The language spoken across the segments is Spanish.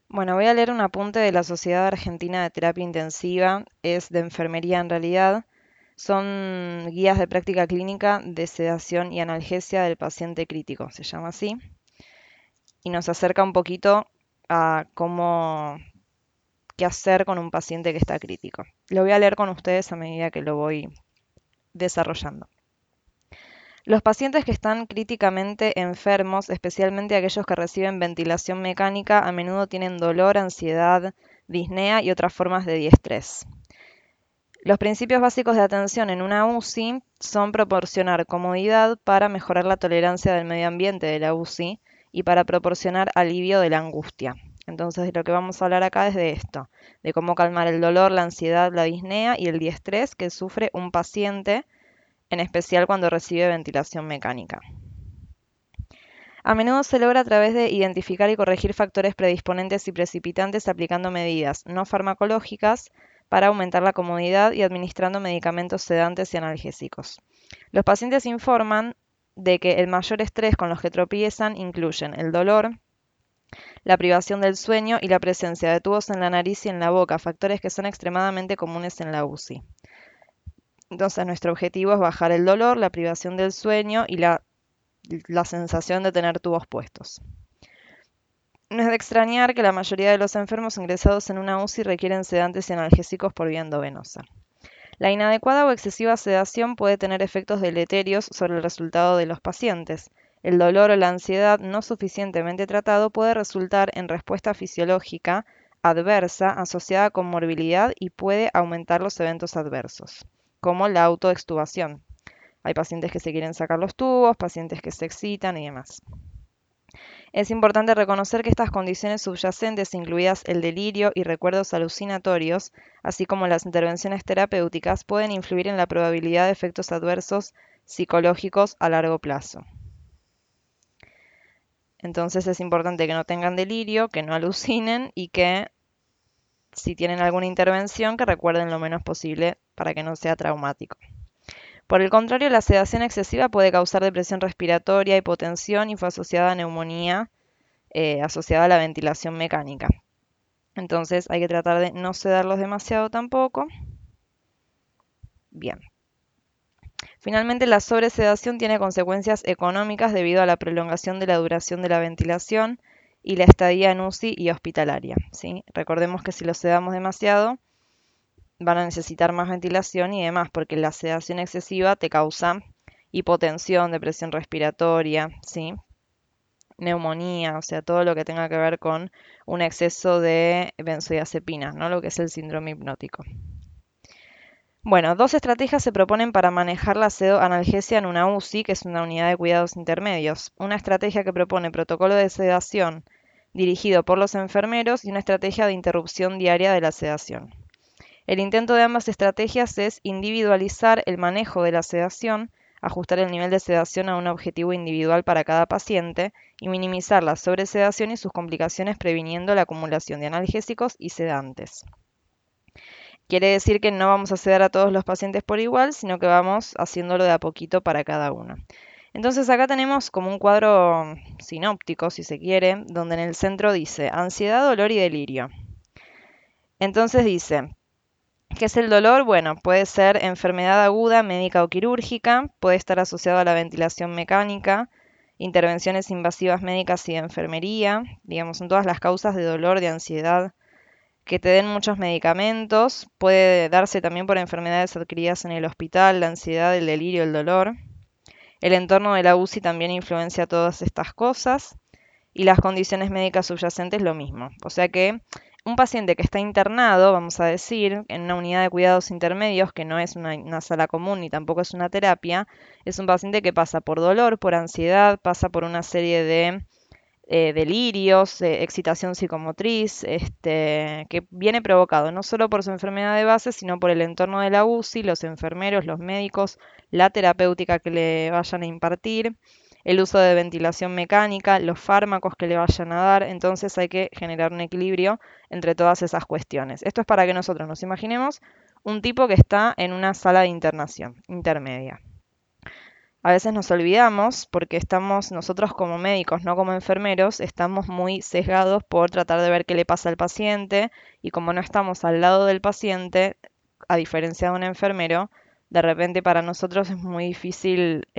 Bueno, voy a leer un apunte de la Sociedad Argentina de Terapia Intensiva, es de enfermería en realidad. Son guías de práctica clínica de sedación y analgesia del paciente crítico, se llama así, y nos acerca un poquito a cómo, qué hacer con un paciente que está crítico. Lo voy a leer con ustedes a medida que lo voy desarrollando. Los pacientes que están críticamente enfermos, especialmente aquellos que reciben ventilación mecánica, a menudo tienen dolor, ansiedad, disnea y otras formas de diestrés. Los principios básicos de atención en una UCI son proporcionar comodidad para mejorar la tolerancia del medio ambiente de la UCI y para proporcionar alivio de la angustia. Entonces, lo que vamos a hablar acá es de esto, de cómo calmar el dolor, la ansiedad, la disnea y el diestrés que sufre un paciente, en especial cuando recibe ventilación mecánica. A menudo se logra a través de identificar y corregir factores predisponentes y precipitantes aplicando medidas no farmacológicas para aumentar la comodidad y administrando medicamentos sedantes y analgésicos. Los pacientes informan de que el mayor estrés con los que tropiezan incluyen el dolor, la privación del sueño y la presencia de tubos en la nariz y en la boca, factores que son extremadamente comunes en la UCI. Entonces, nuestro objetivo es bajar el dolor, la privación del sueño y la sensación de tener tubos puestos. No es de extrañar que la mayoría de los enfermos ingresados en una UCI requieren sedantes y analgésicos por vía endovenosa. La inadecuada o excesiva sedación puede tener efectos deleterios sobre el resultado de los pacientes. El dolor o la ansiedad no suficientemente tratado puede resultar en respuesta fisiológica adversa asociada con morbilidad y puede aumentar los eventos adversos, como la autoextubación. Hay pacientes que se quieren sacar los tubos, pacientes que se excitan y demás. Es importante reconocer que estas condiciones subyacentes, incluidas el delirio y recuerdos alucinatorios, así como las intervenciones terapéuticas, pueden influir en la probabilidad de efectos adversos psicológicos a largo plazo. Entonces es importante que no tengan delirio, que no alucinen y que si tienen alguna intervención, que recuerden lo menos posible para que no sea traumático. Por el contrario, la sedación excesiva puede causar depresión respiratoria, hipotensión y fue asociada a neumonía asociada a la ventilación mecánica. Entonces hay que tratar de no sedarlos demasiado tampoco. Bien. Finalmente, la sobresedación tiene consecuencias económicas debido a la prolongación de la duración de la ventilación y la estadía en UCI y hospitalaria, ¿sí? Recordemos que si los sedamos demasiado, van a necesitar más ventilación y demás, porque la sedación excesiva te causa hipotensión, depresión respiratoria, ¿sí? Neumonía, o sea, todo lo que tenga que ver con un exceso de benzodiazepinas, ¿no? Lo que es el síndrome hipnótico. Bueno, dos estrategias se proponen para manejar la sedoanalgesia en una UCI, que es una unidad de cuidados intermedios. Una estrategia que propone protocolo de sedación dirigido por los enfermeros y una estrategia de interrupción diaria de la sedación. El intento de ambas estrategias es individualizar el manejo de la sedación, ajustar el nivel de sedación a un objetivo individual para cada paciente y minimizar la sobresedación y sus complicaciones previniendo la acumulación de analgésicos y sedantes. Quiere decir que no vamos a sedar a todos los pacientes por igual, sino que vamos haciéndolo de a poquito para cada uno. Entonces acá tenemos como un cuadro sinóptico, si se quiere, donde en el centro dice ansiedad, dolor y delirio. Entonces dice, ¿qué es el dolor? Bueno, puede ser enfermedad aguda, médica o quirúrgica, puede estar asociado a la ventilación mecánica, intervenciones invasivas médicas y de enfermería, digamos, son todas las causas de dolor, de ansiedad, que te den muchos medicamentos, puede darse también por enfermedades adquiridas en el hospital, la ansiedad, el delirio, el dolor. El entorno de la UCI también influencia todas estas cosas y las condiciones médicas subyacentes lo mismo. O sea que un paciente que está internado, vamos a decir, en una unidad de cuidados intermedios, que no es una sala común ni tampoco es una terapia, es un paciente que pasa por dolor, por ansiedad, pasa por una serie de delirios, excitación psicomotriz, que viene provocado no solo por su enfermedad de base, sino por el entorno de la UCI, los enfermeros, los médicos, la terapéutica que le vayan a impartir, el uso de ventilación mecánica, los fármacos que le vayan a dar. Entonces hay que generar un equilibrio entre todas esas cuestiones. Esto es para que nosotros nos imaginemos un tipo que está en una sala de internación intermedia. A veces nos olvidamos porque estamos nosotros como médicos, no como enfermeros, estamos muy sesgados por tratar de ver qué le pasa al paciente y como no estamos al lado del paciente, a diferencia de un enfermero, de repente para nosotros es muy difícil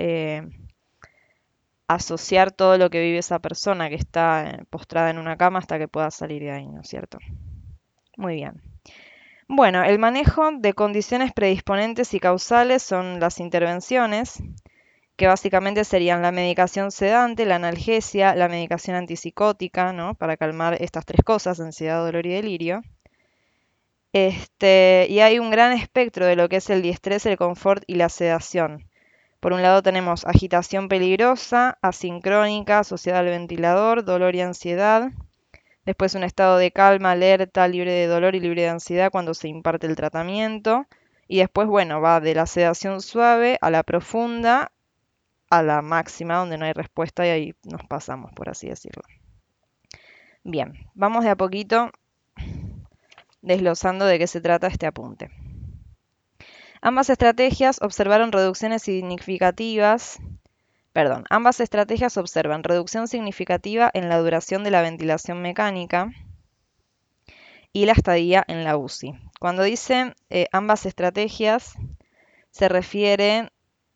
asociar todo lo que vive esa persona que está postrada en una cama hasta que pueda salir de ahí, ¿no es cierto? Muy bien. Bueno, el manejo de condiciones predisponentes y causales son las intervenciones, que básicamente serían la medicación sedante, la analgesia, la medicación antipsicótica, ¿no? Para calmar estas tres cosas, ansiedad, dolor y delirio. Y hay un gran espectro de lo que es el diestrés, el confort y la sedación. Por un lado tenemos agitación peligrosa, asincrónica, asociada al ventilador, dolor y ansiedad. Después un estado de calma, alerta, libre de dolor y libre de ansiedad cuando se imparte el tratamiento. Y después, bueno, va de la sedación suave a la profunda, a la máxima donde no hay respuesta y ahí nos pasamos, por así decirlo. Bien, vamos de a poquito desglosando de qué se trata este apunte. Ambas estrategias observaron reducciones significativas. Ambas estrategias observan reducción significativa en la duración de la ventilación mecánica y la estadía en la UCI. Cuando dicen ambas estrategias, se refiere,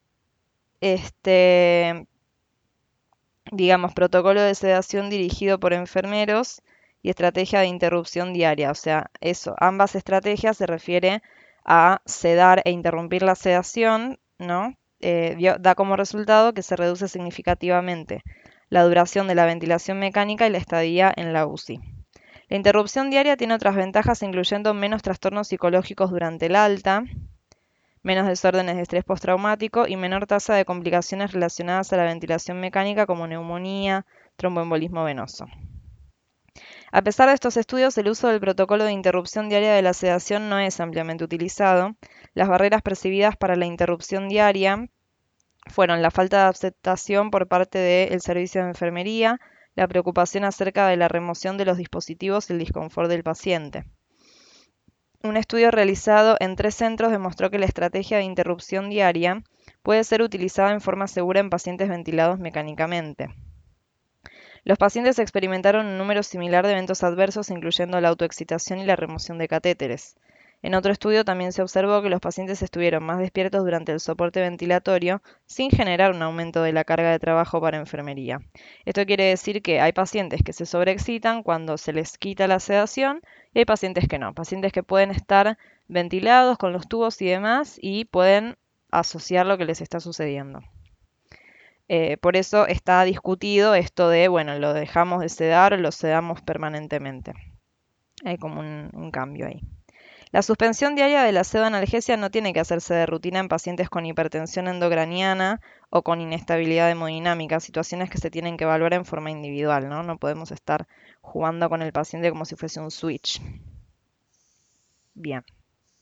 digamos, protocolo de sedación dirigido por enfermeros y estrategia de interrupción diaria. O sea, eso, ambas estrategias se refiere a sedar e interrumpir la sedación, ¿no? Da como resultado que se reduce significativamente la duración de la ventilación mecánica y la estadía en la UCI. La interrupción diaria tiene otras ventajas, incluyendo menos trastornos psicológicos durante el alta, menos desórdenes de estrés postraumático y menor tasa de complicaciones relacionadas a la ventilación mecánica como neumonía, tromboembolismo venoso. A pesar de estos estudios, el uso del protocolo de interrupción diaria de la sedación no es ampliamente utilizado. Las barreras percibidas para la interrupción diaria fueron la falta de aceptación por parte del servicio de enfermería, la preocupación acerca de la remoción de los dispositivos y el disconfort del paciente. Un estudio realizado en 3 centros demostró que la estrategia de interrupción diaria puede ser utilizada en forma segura en pacientes ventilados mecánicamente. Los pacientes experimentaron un número similar de eventos adversos, incluyendo la autoexcitación y la remoción de catéteres. En otro estudio también se observó que los pacientes estuvieron más despiertos durante el soporte ventilatorio sin generar un aumento de la carga de trabajo para enfermería. Esto quiere decir que hay pacientes que se sobreexcitan cuando se les quita la sedación y hay pacientes que no, pacientes que pueden estar ventilados con los tubos y demás y pueden asociar lo que les está sucediendo. Por eso está discutido esto de, bueno, lo dejamos de sedar o lo sedamos permanentemente. Hay como un cambio ahí. La suspensión diaria de la pseudoanalgesia no tiene que hacerse de rutina en pacientes con hipertensión endocraniana o con inestabilidad hemodinámica, situaciones que se tienen que evaluar en forma individual, ¿no? No podemos estar jugando con el paciente como si fuese un switch. Bien.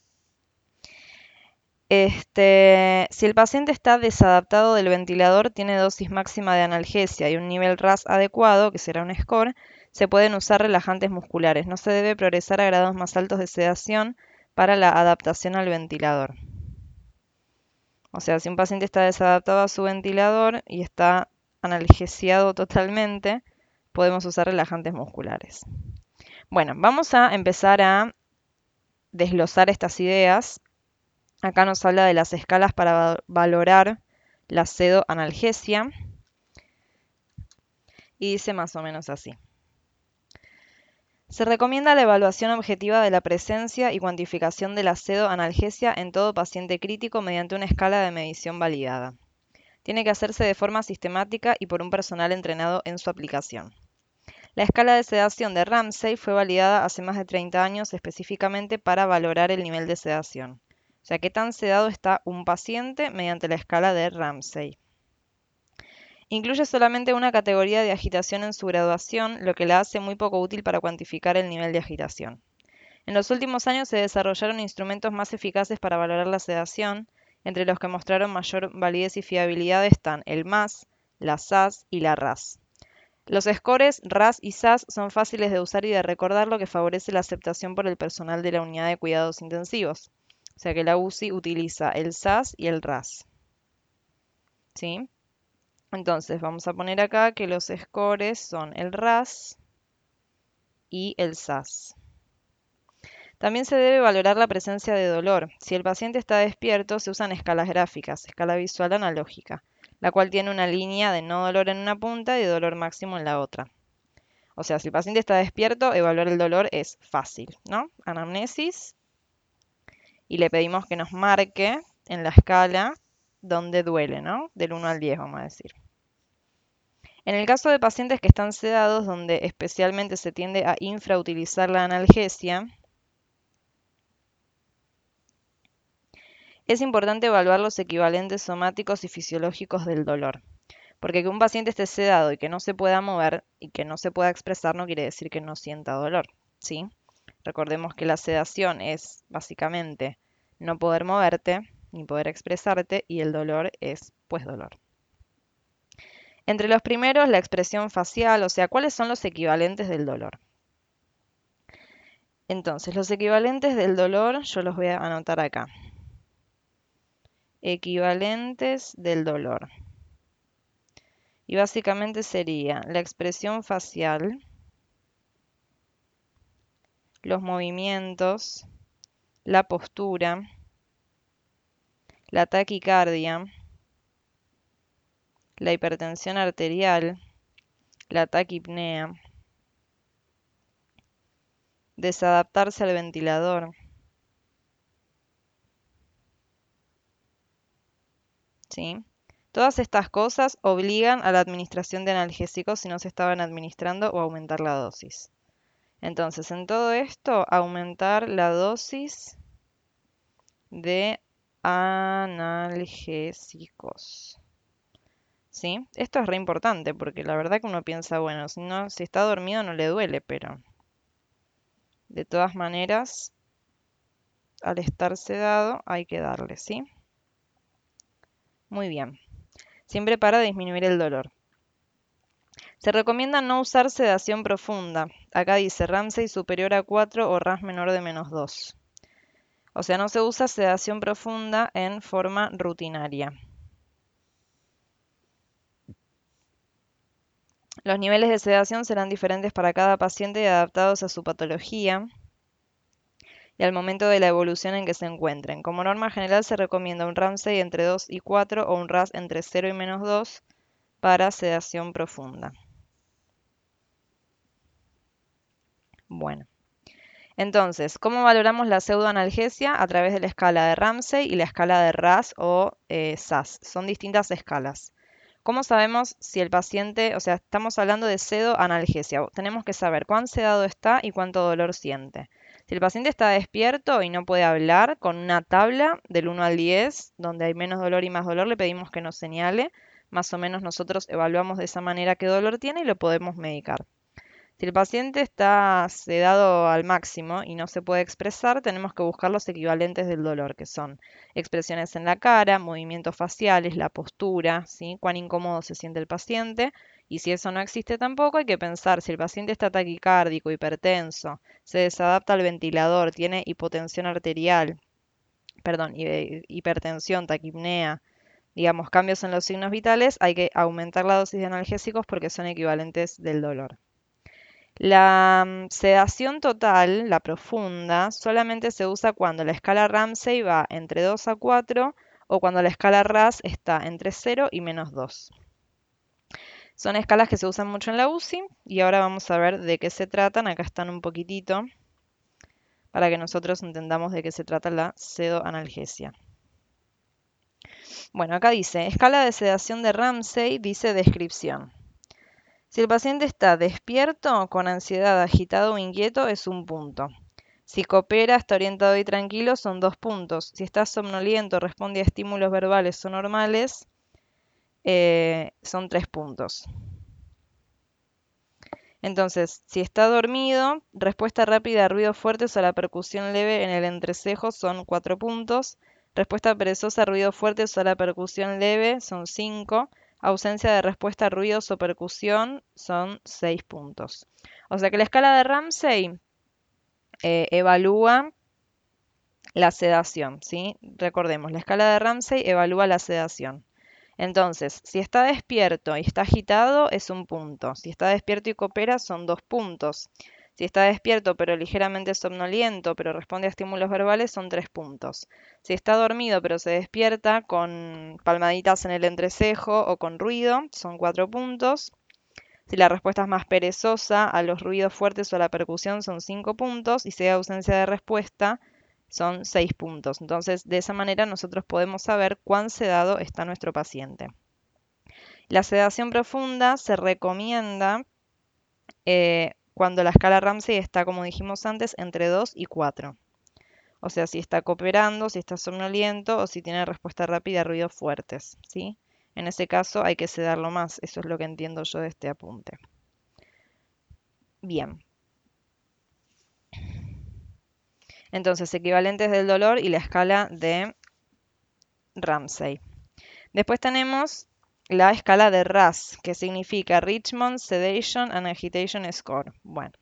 Si el paciente está desadaptado del ventilador, tiene dosis máxima de analgesia y un nivel RAS adecuado, que será un score, se pueden usar relajantes musculares. No se debe progresar a grados más altos de sedación para la adaptación al ventilador. O sea, si un paciente está desadaptado a su ventilador y está analgesiado totalmente, podemos usar relajantes musculares. Bueno, vamos a empezar a desglosar estas ideas. Acá nos habla de las escalas para valorar la pseudoanalgesia y dice más o menos así. Se recomienda la evaluación objetiva de la presencia y cuantificación de la pseudoanalgesia en todo paciente crítico mediante una escala de medición validada. Tiene que hacerse de forma sistemática y por un personal entrenado en su aplicación. La escala de sedación de Ramsay fue validada hace más de 30 años específicamente para valorar el nivel de sedación. O sea, qué tan sedado está un paciente mediante la escala de Ramsay. Incluye solamente una categoría de agitación en su graduación, lo que la hace muy poco útil para cuantificar el nivel de agitación. En los últimos años se desarrollaron instrumentos más eficaces para valorar la sedación. Entre los que mostraron mayor validez y fiabilidad están el MAS, la SAS y la RAS. Los scores RAS y SAS son fáciles de usar y de recordar, lo que favorece la aceptación por el personal de la unidad de cuidados intensivos. O sea que la UCI utiliza el SAS y el RAS. ¿sí? Entonces vamos a poner acá que los scores son el RAS y el SAS. También se debe valorar la presencia de dolor. Si el paciente está despierto, se usan escalas gráficas, escala visual analógica, la cual tiene una línea de no dolor en una punta y de dolor máximo en la otra. O sea, si el paciente está despierto, evaluar el dolor es fácil, ¿no? Anamnesis, y le pedimos que nos marque en la escala donde duele, ¿no? Del 1 al 10, vamos a decir. En el caso de pacientes que están sedados, donde especialmente se tiende a infrautilizar la analgesia, es importante evaluar los equivalentes somáticos y fisiológicos del dolor, porque que un paciente esté sedado y que no se pueda mover y que no se pueda expresar no quiere decir que no sienta dolor, ¿sí? Recordemos que la sedación es básicamente no poder moverte ni poder expresarte y el dolor es pues dolor. Entre los primeros, la expresión facial, o sea, ¿cuáles son los equivalentes del dolor? Entonces, los equivalentes del dolor yo los voy a anotar acá. Equivalentes del dolor. Y básicamente sería la expresión facial, los movimientos, la postura, la taquicardia, la hipertensión arterial, la taquipnea, desadaptarse al ventilador, ¿sí? Todas estas cosas obligan a la administración de analgésicos si no se estaban administrando o aumentar la dosis. Entonces, en todo esto, aumentar la dosis de analgésicos. ¿Sí? Esto es re importante porque la verdad que uno piensa, bueno, si está dormido no le duele, pero de todas maneras, al estar sedado hay que darle, ¿sí? Muy bien. Siempre para disminuir el dolor. Se recomienda no usar sedación profunda. Acá dice Ramsay superior a 4 o RAS menor de -2. O sea, no se usa sedación profunda en forma rutinaria. Los niveles de sedación serán diferentes para cada paciente y adaptados a su patología y al momento de la evolución en que se encuentren. Como norma general se recomienda un Ramsay entre 2 y 4 o un RAS entre 0 y -2 para sedación profunda. Bueno, entonces, ¿cómo valoramos la pseudoanalgesia? A través de la escala de Ramsay y la escala de RAS o SAS. Son distintas escalas. ¿Cómo sabemos si el paciente, o sea, estamos hablando de pseudoanalgesia? Tenemos que saber cuán sedado está y cuánto dolor siente. Si el paciente está despierto y no puede hablar, con una tabla del 1 al 10, donde hay menos dolor y más dolor, le pedimos que nos señale. Más o menos nosotros evaluamos de esa manera qué dolor tiene y lo podemos medicar. Si el paciente está sedado al máximo y no se puede expresar, tenemos que buscar los equivalentes del dolor, que son expresiones en la cara, movimientos faciales, la postura, ¿sí? Cuán incómodo se siente el paciente. Y si eso no existe tampoco, hay que pensar si el paciente está taquicárdico, hipertenso, se desadapta al ventilador, tiene hipotensión arterial, perdón, hipertensión, taquipnea, digamos, cambios en los signos vitales, hay que aumentar la dosis de analgésicos porque son equivalentes del dolor. La sedación total, la profunda, solamente se usa cuando la escala Ramsay va entre 2 a 4 o cuando la escala RAS está entre 0 y -2. Son escalas que se usan mucho en la UCI y ahora vamos a ver de qué se tratan. Acá están un poquitito para que nosotros entendamos de qué se trata la pseudoanalgesia. Bueno, acá dice, escala de sedación de Ramsay, dice descripción. Si el paciente está despierto, con ansiedad, agitado o inquieto, es un punto. Si coopera, está orientado y tranquilo, son 2 puntos. Si está somnoliento, responde a estímulos verbales o normales, son 3 puntos. Entonces, si está dormido, respuesta rápida a ruidos fuertes o a la percusión leve en el entrecejo son 4 puntos. Respuesta perezosa a ruidos fuertes o a la percusión leve son 5. Ausencia de respuesta a ruidos o percusión son 6 puntos. O sea que la escala de Ramsay evalúa la sedación, ¿sí? Recordemos, la escala de Ramsay evalúa la sedación. Entonces, si está despierto y está agitado, es un punto. Si está despierto y coopera, son 2 puntos. Si está despierto pero ligeramente somnoliento, pero responde a estímulos verbales, son 3 puntos. Si está dormido pero se despierta con palmaditas en el entrecejo o con ruido, son 4 puntos. Si la respuesta es más perezosa a los ruidos fuertes o a la percusión, son 5 puntos. Y si hay ausencia de respuesta, son 6 puntos. Entonces, de esa manera nosotros podemos saber cuán sedado está nuestro paciente. La sedación profunda se recomienda cuando la escala Ramsay está, como dijimos antes, entre 2 y 4. O sea, si está cooperando, si está somnoliento o si tiene respuesta rápida a ruidos fuertes, ¿sí? En ese caso hay que sedarlo más. Eso es lo que entiendo yo de este apunte. Bien. Entonces, equivalentes del dolor y la escala de Ramsay. Después tenemos la escala de RAS, que significa Richmond Sedation and Agitation Score. Bueno,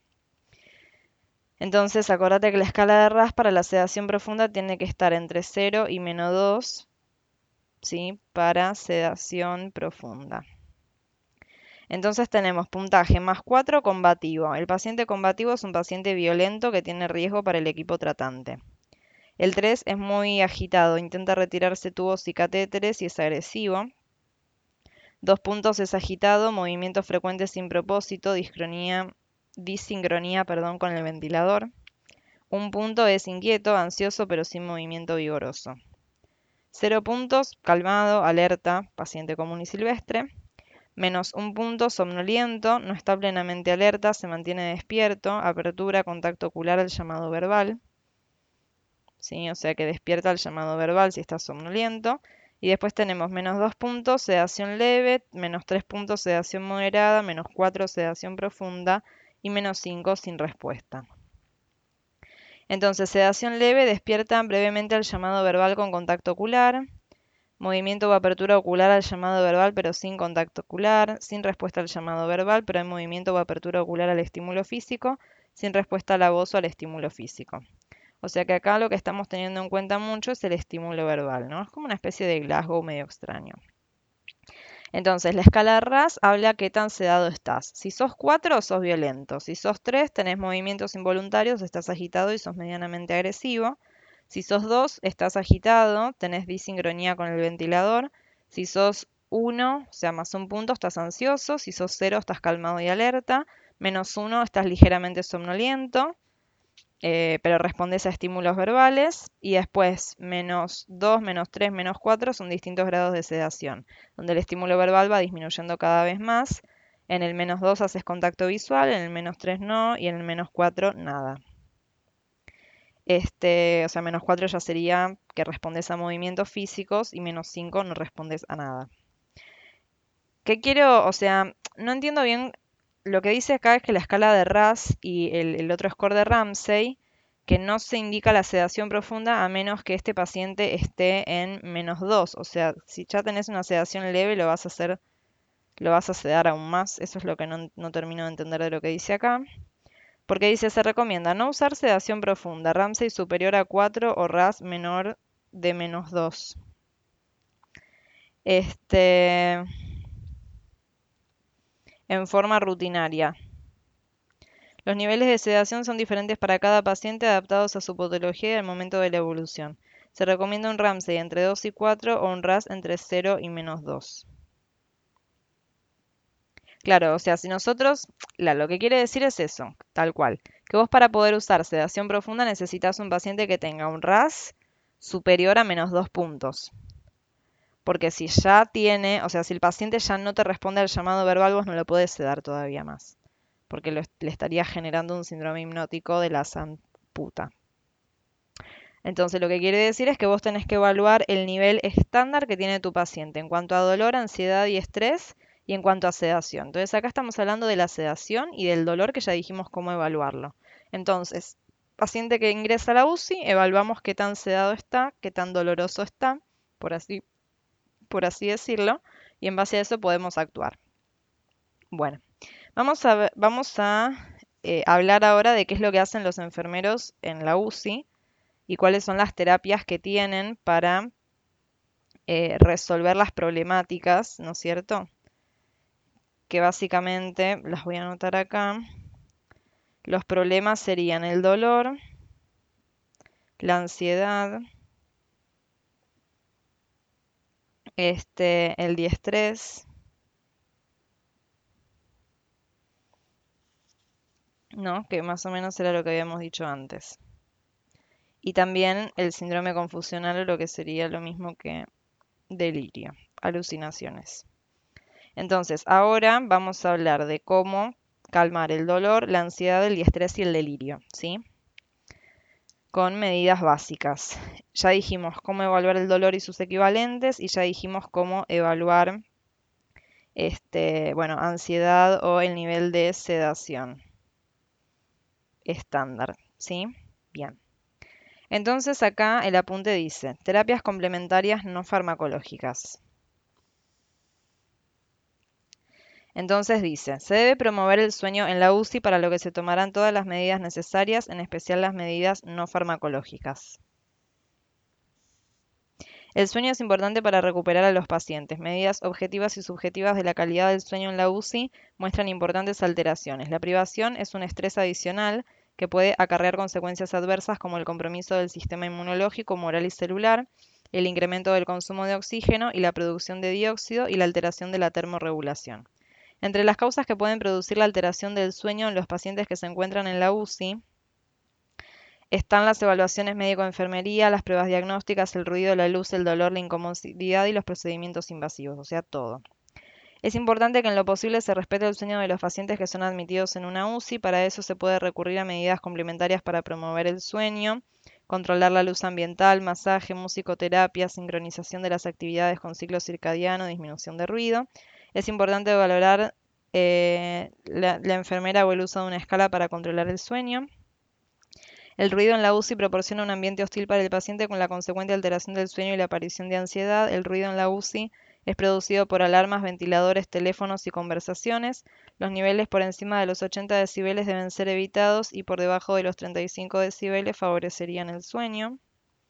entonces acordate que la escala de RAS para la sedación profunda tiene que estar entre 0 y -2, ¿sí? Para sedación profunda. Entonces tenemos puntaje +4 combativo. El paciente combativo es un paciente violento que tiene riesgo para el equipo tratante. El 3 es muy agitado, intenta retirarse tubos y catéteres y es agresivo. 2 puntos es agitado, movimientos frecuentes sin propósito, disincronía, con el ventilador. 1 punto es inquieto, ansioso pero sin movimiento vigoroso. 0 puntos, calmado, alerta, paciente común y silvestre. -1 punto, somnoliento, no está plenamente alerta, se mantiene despierto, apertura, contacto ocular al llamado verbal. ¿Sí? O sea que despierta al llamado verbal si está somnoliento. Y después tenemos -2 puntos, sedación leve, -3 puntos, sedación moderada, -4, sedación profunda y -5, sin respuesta. Entonces, sedación leve, despierta brevemente al llamado verbal con contacto ocular. Movimiento o apertura ocular al llamado verbal pero sin contacto ocular. Sin respuesta al llamado verbal, pero hay movimiento o apertura ocular al estímulo físico. Sin respuesta a la voz o al estímulo físico. O sea que acá lo que estamos teniendo en cuenta mucho es el estímulo verbal, ¿no? Es como una especie de Glasgow medio extraño. Entonces, la escala RAS habla qué tan sedado estás. Si sos 4, sos violento. Si sos 3, tenés movimientos involuntarios, estás agitado y sos medianamente agresivo. Si sos 2, estás agitado, tenés disincronía con el ventilador. Si sos 1, o sea, +1 punto, estás ansioso. Si sos 0, estás calmado y alerta. -1, estás ligeramente somnoliento. Pero respondes a estímulos verbales. Y después, -2, -3, -4 son distintos grados de sedación, donde el estímulo verbal va disminuyendo cada vez más. En el -2 haces contacto visual, en el -3 no, y en el -4 nada. O sea, -4 ya sería que respondes a movimientos físicos y -5 no respondes a nada. ¿Qué quiero? O sea, no entiendo bien. Lo que dice acá es que la escala de RAS y el otro score de Ramsay, que no se indica la sedación profunda a menos que este paciente esté en -2. O sea, si ya tenés una sedación leve, lo vas a sedar aún más. Eso es lo que no termino de entender de lo que dice acá. Porque dice, se recomienda no usar sedación profunda, Ramsay superior a 4 o RAS menor de -2. En forma rutinaria. Los niveles de sedación son diferentes para cada paciente, adaptados a su patología y al momento de la evolución. Se recomienda un Ramsay entre 2 y 4 o un RAS entre 0 y -2. Claro, o sea, si nosotros, lo que quiere decir es eso, tal cual, que vos para poder usar sedación profunda necesitas un paciente que tenga un RAS superior a -2 puntos. Porque si ya tiene, o sea, si el paciente ya no te responde al llamado verbal, vos no lo podés sedar todavía más. Porque le estaría generando un síndrome hipnótico de la san puta. Entonces, lo que quiere decir es que vos tenés que evaluar el nivel estándar que tiene tu paciente en cuanto a dolor, ansiedad y estrés y en cuanto a sedación. Entonces, acá estamos hablando de la sedación y del dolor, que ya dijimos cómo evaluarlo. Entonces, paciente que ingresa a la UCI, evaluamos qué tan sedado está, qué tan doloroso está, por así decirlo, y en base a eso podemos actuar. Bueno, vamos a hablar ahora de qué es lo que hacen los enfermeros en la UCI y cuáles son las terapias que tienen para resolver las problemáticas, ¿no es cierto? Que básicamente, las voy a anotar acá, los problemas serían el dolor, la ansiedad, el diestrés, ¿no? Que más o menos era lo que habíamos dicho antes. Y también el síndrome confusional o lo que sería lo mismo que delirio, alucinaciones. Entonces, ahora vamos a hablar de cómo calmar el dolor, la ansiedad, el estrés y el delirio, ¿sí? Con medidas básicas. Ya dijimos cómo evaluar el dolor y sus equivalentes y ya dijimos cómo evaluar, bueno, ansiedad o el nivel de sedación estándar, ¿sí? Bien. Entonces acá el apunte dice, terapias complementarias no farmacológicas. Entonces dice, se debe promover el sueño en la UCI para lo que se tomarán todas las medidas necesarias, en especial las medidas no farmacológicas. El sueño es importante para recuperar a los pacientes. Medidas objetivas y subjetivas de la calidad del sueño en la UCI muestran importantes alteraciones. La privación es un estrés adicional que puede acarrear consecuencias adversas como el compromiso del sistema inmunológico, moral y celular, el incremento del consumo de oxígeno y la producción de dióxido y la alteración de la termorregulación. Entre las causas que pueden producir la alteración del sueño en los pacientes que se encuentran en la UCI están las evaluaciones médico-enfermería, las pruebas diagnósticas, el ruido, la luz, el dolor, la incomodidad y los procedimientos invasivos, o sea, todo. Es importante que en lo posible se respete el sueño de los pacientes que son admitidos en una UCI. Para eso se puede recurrir a medidas complementarias para promover el sueño, controlar la luz ambiental, masaje, musicoterapia, sincronización de las actividades con ciclo circadiano, disminución de ruido. Es importante valorar la enfermera o el uso de una escala para controlar el sueño. El ruido en la UCI proporciona un ambiente hostil para el paciente con la consecuente alteración del sueño y la aparición de ansiedad. El ruido en la UCI es producido por alarmas, ventiladores, teléfonos y conversaciones. Los niveles por encima de los 80 decibeles deben ser evitados y por debajo de los 35 decibeles favorecerían el sueño.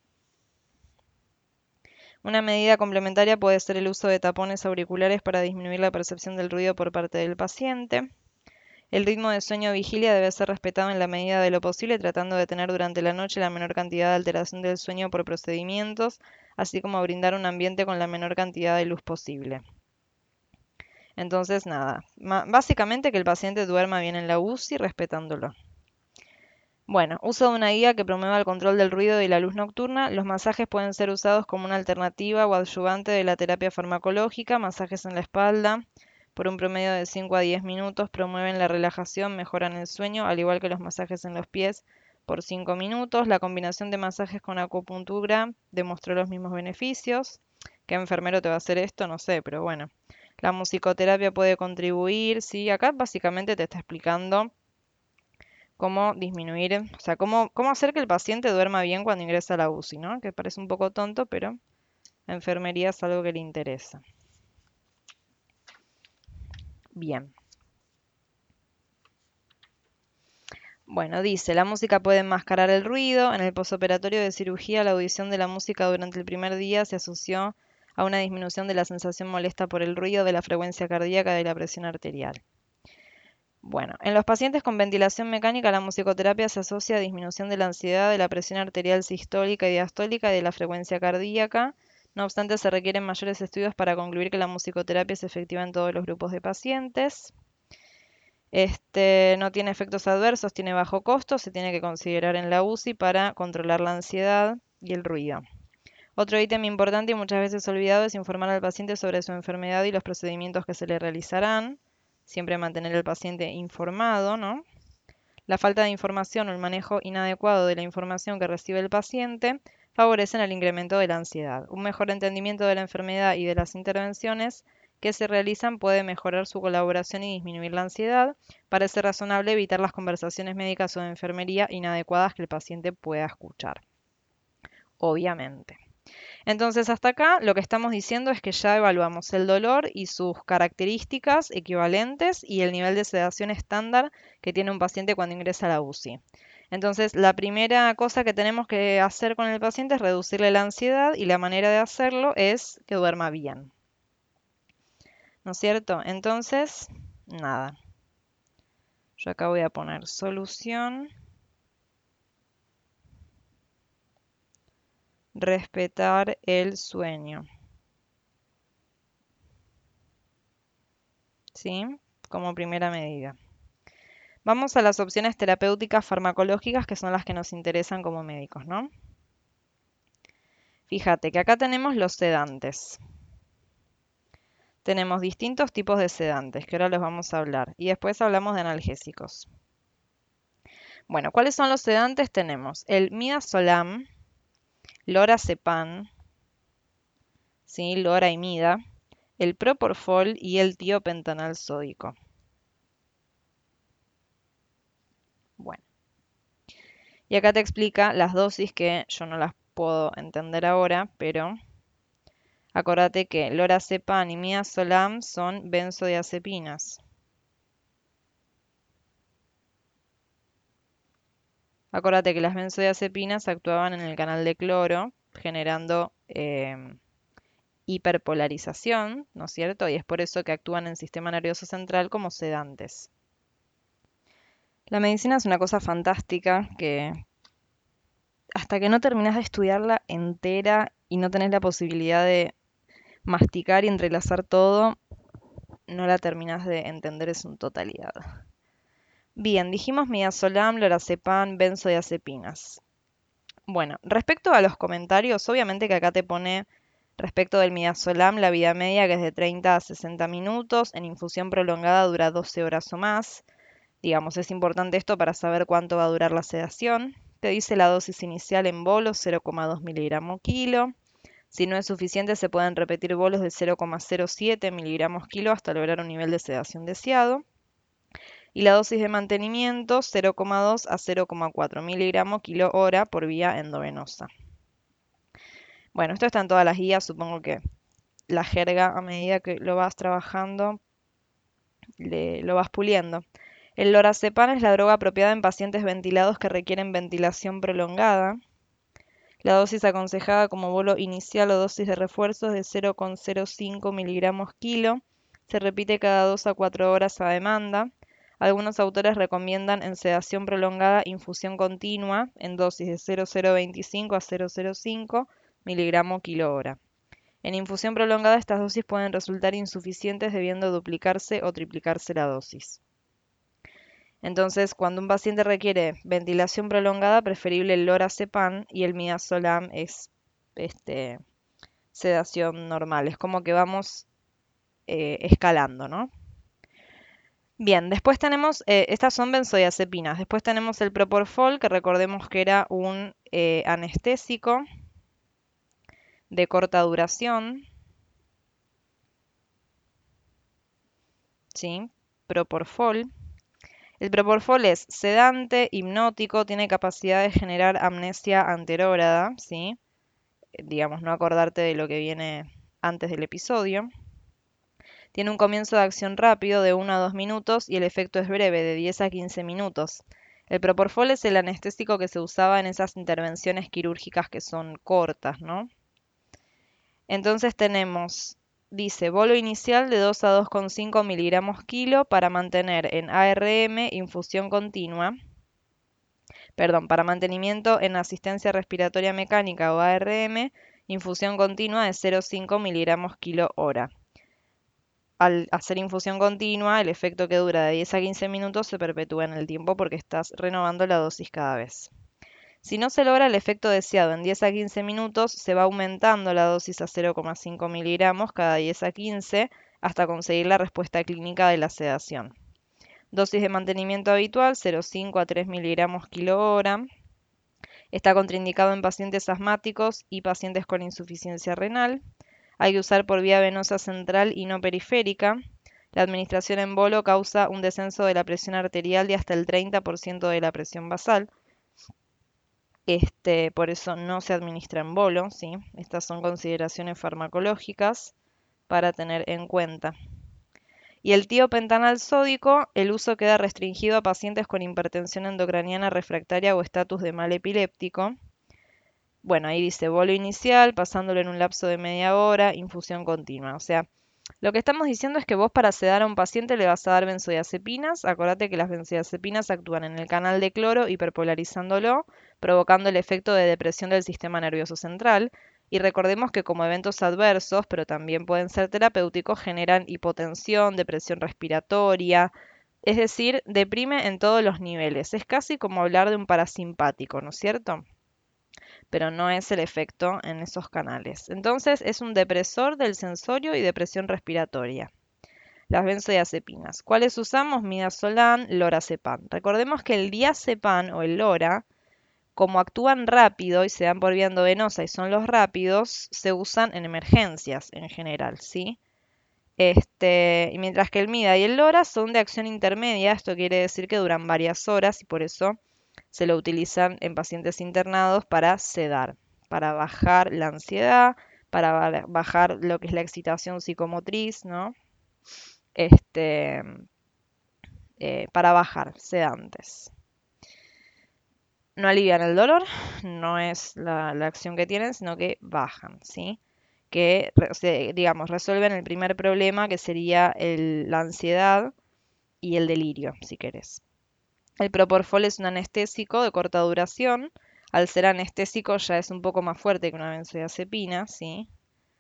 Una medida complementaria puede ser el uso de tapones auriculares para disminuir la percepción del ruido por parte del paciente. El ritmo de sueño-vigilia debe ser respetado en la medida de lo posible, tratando de tener durante la noche la menor cantidad de alteración del sueño por procedimientos, así como brindar un ambiente con la menor cantidad de luz posible. Entonces, nada, básicamente que el paciente duerma bien en la UCI respetándolo. Bueno, uso de una guía que promueva el control del ruido y la luz nocturna. Los masajes pueden ser usados como una alternativa o adyuvante de la terapia farmacológica. Masajes en la espalda, por un promedio de 5 a 10 minutos, promueven la relajación, mejoran el sueño, al igual que los masajes en los pies por 5 minutos. La combinación de masajes con acupuntura demostró los mismos beneficios. ¿Qué enfermero te va a hacer esto? No sé, pero bueno. La musicoterapia puede contribuir, sí. Acá básicamente te está explicando cómo disminuir, o sea, cómo hacer que el paciente duerma bien cuando ingresa a la UCI, ¿no? Que parece un poco tonto, pero la enfermería es algo que le interesa. Bien. Bueno, dice, la música puede enmascarar el ruido. En el posoperatorio de cirugía, la audición de la música durante el primer día se asoció a una disminución de la sensación molesta por el ruido, de la frecuencia cardíaca y de la presión arterial. Bueno, en los pacientes con ventilación mecánica, la musicoterapia se asocia a disminución de la ansiedad, de la presión arterial sistólica y diastólica y de la frecuencia cardíaca. No obstante, se requieren mayores estudios para concluir que la musicoterapia es efectiva en todos los grupos de pacientes. No tiene efectos adversos, tiene bajo costo, se tiene que considerar en la UCI para controlar la ansiedad y el ruido. Otro ítem importante y muchas veces olvidado es informar al paciente sobre su enfermedad y los procedimientos que se le realizarán. Siempre mantener al paciente informado, ¿no? La falta de información o el manejo inadecuado de la información que recibe el paciente favorecen el incremento de la ansiedad. Un mejor entendimiento de la enfermedad y de las intervenciones que se realizan puede mejorar su colaboración y disminuir la ansiedad. Parece razonable evitar las conversaciones médicas o de enfermería inadecuadas que el paciente pueda escuchar. Obviamente. Entonces, hasta acá lo que estamos diciendo es que ya evaluamos el dolor y sus características equivalentes y el nivel de sedación estándar que tiene un paciente cuando ingresa a la UCI. Entonces, la primera cosa que tenemos que hacer con el paciente es reducirle la ansiedad y la manera de hacerlo es que duerma bien. ¿No es cierto? Entonces, nada. Yo acá voy a poner solución, respetar el sueño. ¿Sí? Como primera medida. Vamos a las opciones terapéuticas farmacológicas que son las que nos interesan como médicos, ¿no? Fíjate que acá tenemos los sedantes. Tenemos distintos tipos de sedantes, que ahora los vamos a hablar. Y después hablamos de analgésicos. Bueno, ¿cuáles son los sedantes? Tenemos el midazolam, lorazepam, ¿sí? Lora y mida, el propofol y el tiopentanal sódico. Bueno, y acá te explica las dosis que yo no las puedo entender ahora, pero acordate que lorazepam y midazolam son benzodiazepinas. Acordate que las benzodiazepinas actuaban en el canal de cloro, generando hiperpolarización, ¿no es cierto? Y es por eso que actúan en el sistema nervioso central como sedantes. La medicina es una cosa fantástica que hasta que no terminás de estudiarla entera y no tenés la posibilidad de masticar y entrelazar todo, no la terminás de entender en su totalidad. Bien, dijimos midazolam, lorazepam, benzodiazepinas. Bueno, respecto a los comentarios, obviamente que acá te pone respecto del midazolam la vida media que es de 30 a 60 minutos, en infusión prolongada dura 12 horas o más. Digamos, es importante esto para saber cuánto va a durar la sedación. Te dice la dosis inicial en bolos 0,2 miligramos kilo. Si no es suficiente, se pueden repetir bolos de 0,07 miligramos kilo hasta lograr un nivel de sedación deseado. Y la dosis de mantenimiento 0,2 a 0,4 miligramos kilo hora por vía endovenosa. Bueno, esto está en todas las guías, supongo que la jerga a medida que lo vas trabajando, lo vas puliendo. El lorazepam es la droga apropiada en pacientes ventilados que requieren ventilación prolongada. La dosis aconsejada como bolo inicial o dosis de refuerzo es de 0,05 miligramos kilo. Se repite cada 2 a 4 horas a demanda. Algunos autores recomiendan en sedación prolongada infusión continua en dosis de 0,025 a 0,05 miligramos kilo hora. En infusión prolongada estas dosis pueden resultar insuficientes debiendo duplicarse o triplicarse la dosis. Entonces, cuando un paciente requiere ventilación prolongada, preferible el lorazepam y el midazolam es sedación normal. Es como que vamos escalando, ¿no? Bien, después tenemos, estas son benzodiazepinas. Después tenemos el propofol, que recordemos que era un anestésico de corta duración. ¿Sí? Propofol. El propofol es sedante, hipnótico, tiene capacidad de generar amnesia anterógrada, ¿sí? Digamos, no acordarte de lo que viene antes del episodio. Tiene un comienzo de acción rápido de 1 a 2 minutos y el efecto es breve, de 10 a 15 minutos. El propofol es el anestésico que se usaba en esas intervenciones quirúrgicas que son cortas, ¿no? Entonces tenemos, dice, bolo inicial de 2 a 2,5 miligramos kilo para mantener en ARM infusión continua. Perdón, para mantenimiento en asistencia respiratoria mecánica o ARM, infusión continua de 0,5 miligramos kilo hora. Al hacer infusión continua, el efecto que dura de 10 a 15 minutos se perpetúa en el tiempo porque estás renovando la dosis cada vez. Si no se logra el efecto deseado en 10 a 15 minutos, se va aumentando la dosis a 0,5 miligramos cada 10 a 15 hasta conseguir la respuesta clínica de la sedación. Dosis de mantenimiento habitual 0,5 a 3 miligramos kilo hora. Está contraindicado en pacientes asmáticos y pacientes con insuficiencia renal. Hay que usar por vía venosa central y no periférica. La administración en bolo causa un descenso de la presión arterial de hasta el 30% de la presión basal. Por eso no se administra en bolo, ¿sí? Estas son consideraciones farmacológicas para tener en cuenta. Y el tiopentanal sódico, el uso queda restringido a pacientes con hipertensión endocraniana refractaria o estatus de mal epiléptico. Bueno, ahí dice bolo inicial, pasándolo en un lapso de media hora, infusión continua. O sea, lo que estamos diciendo es que vos para sedar a un paciente le vas a dar benzodiazepinas. Acordate que las benzodiazepinas actúan en el canal de cloro, hiperpolarizándolo, provocando el efecto de depresión del sistema nervioso central. Y recordemos que como eventos adversos, pero también pueden ser terapéuticos, generan hipotensión, depresión respiratoria, es decir, deprime en todos los niveles. Es casi como hablar de un parasimpático, ¿no es cierto? Pero no es el efecto en esos canales. Entonces es un depresor del sensorio y depresión respiratoria. Las benzodiazepinas. ¿Cuáles usamos? Midazolam, lorazepam. Recordemos que el diazepam o el lora, como actúan rápido y se dan por vía endovenosa y son los rápidos, se usan en emergencias en general, ¿sí? Y mientras que el MIDA y el LORA son de acción intermedia, esto quiere decir que duran varias horas y por eso se lo utilizan en pacientes internados para sedar, para bajar la ansiedad, para bajar lo que es la excitación psicomotriz, ¿no? Este, para bajar sedantes. No alivian el dolor, no es la acción que tienen, sino que bajan, ¿sí? Que, o sea, digamos, resuelven el primer problema que sería la ansiedad y el delirio, si querés. El propofol es un anestésico de corta duración. Al ser anestésico ya es un poco más fuerte que una benzodiazepina, ¿sí?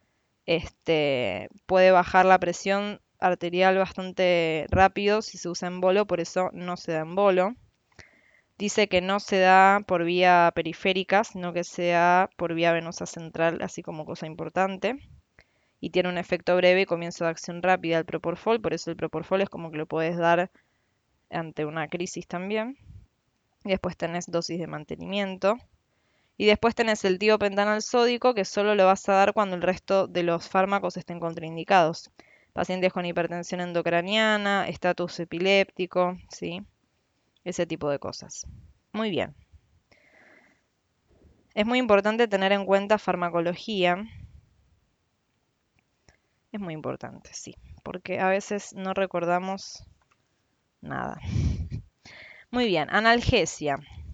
Puede bajar la presión arterial bastante rápido si se usa en bolo, por eso no se da en bolo. Dice que no se da por vía periférica, sino que se da por vía venosa central, así como cosa importante. Y tiene un efecto breve y comienzo de acción rápida el propofol, por eso el propofol es como que lo puedes dar ante una crisis también. Y después tenés dosis de mantenimiento. Y después tenés el tiopentanal sódico, que solo lo vas a dar cuando el resto de los fármacos estén contraindicados. Pacientes con hipertensión endocraniana, estatus epiléptico, ¿sí? Ese tipo de cosas. Muy bien. Es muy importante tener en cuenta farmacología. Es muy importante, sí, porque a veces no recordamos nada. Muy bien, analgesia.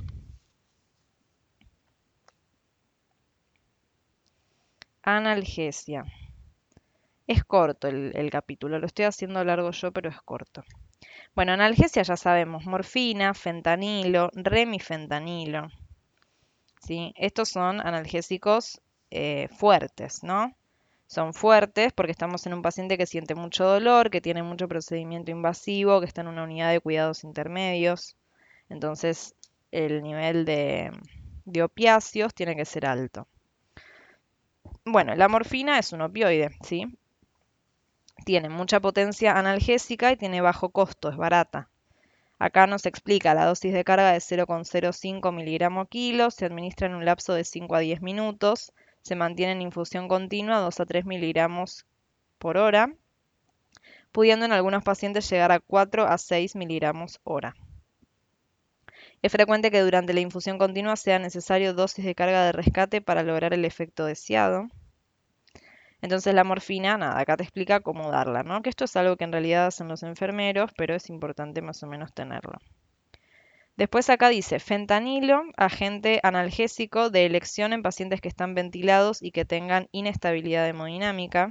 Analgesia. Es corto el capítulo, lo estoy haciendo largo yo, pero es corto. Bueno, analgesia ya sabemos, morfina, fentanilo, remifentanilo. ¿Sí? Estos son analgésicos fuertes, ¿no? Son fuertes porque estamos en un paciente que siente mucho dolor, que tiene mucho procedimiento invasivo, que está en una unidad de cuidados intermedios. Entonces, el nivel de opiáceos tiene que ser alto. Bueno, la morfina es un opioide, ¿sí? Tiene mucha potencia analgésica y tiene bajo costo, es barata. Acá nos explica la dosis de carga de 0,05 miligramos kilo, se administra en un lapso de 5 a 10 minutos, se mantiene en infusión continua 2 a 3 miligramos por hora, pudiendo en algunos pacientes llegar a 4 a 6 miligramos hora. Es frecuente que durante la infusión continua sea necesario dosis de carga de rescate para lograr el efecto deseado. Entonces la morfina, nada, acá te explica cómo darla, ¿no? Que esto es algo que en realidad hacen los enfermeros, pero es importante más o menos tenerlo. Después acá dice fentanilo, agente analgésico de elección en pacientes que están ventilados y que tengan inestabilidad hemodinámica.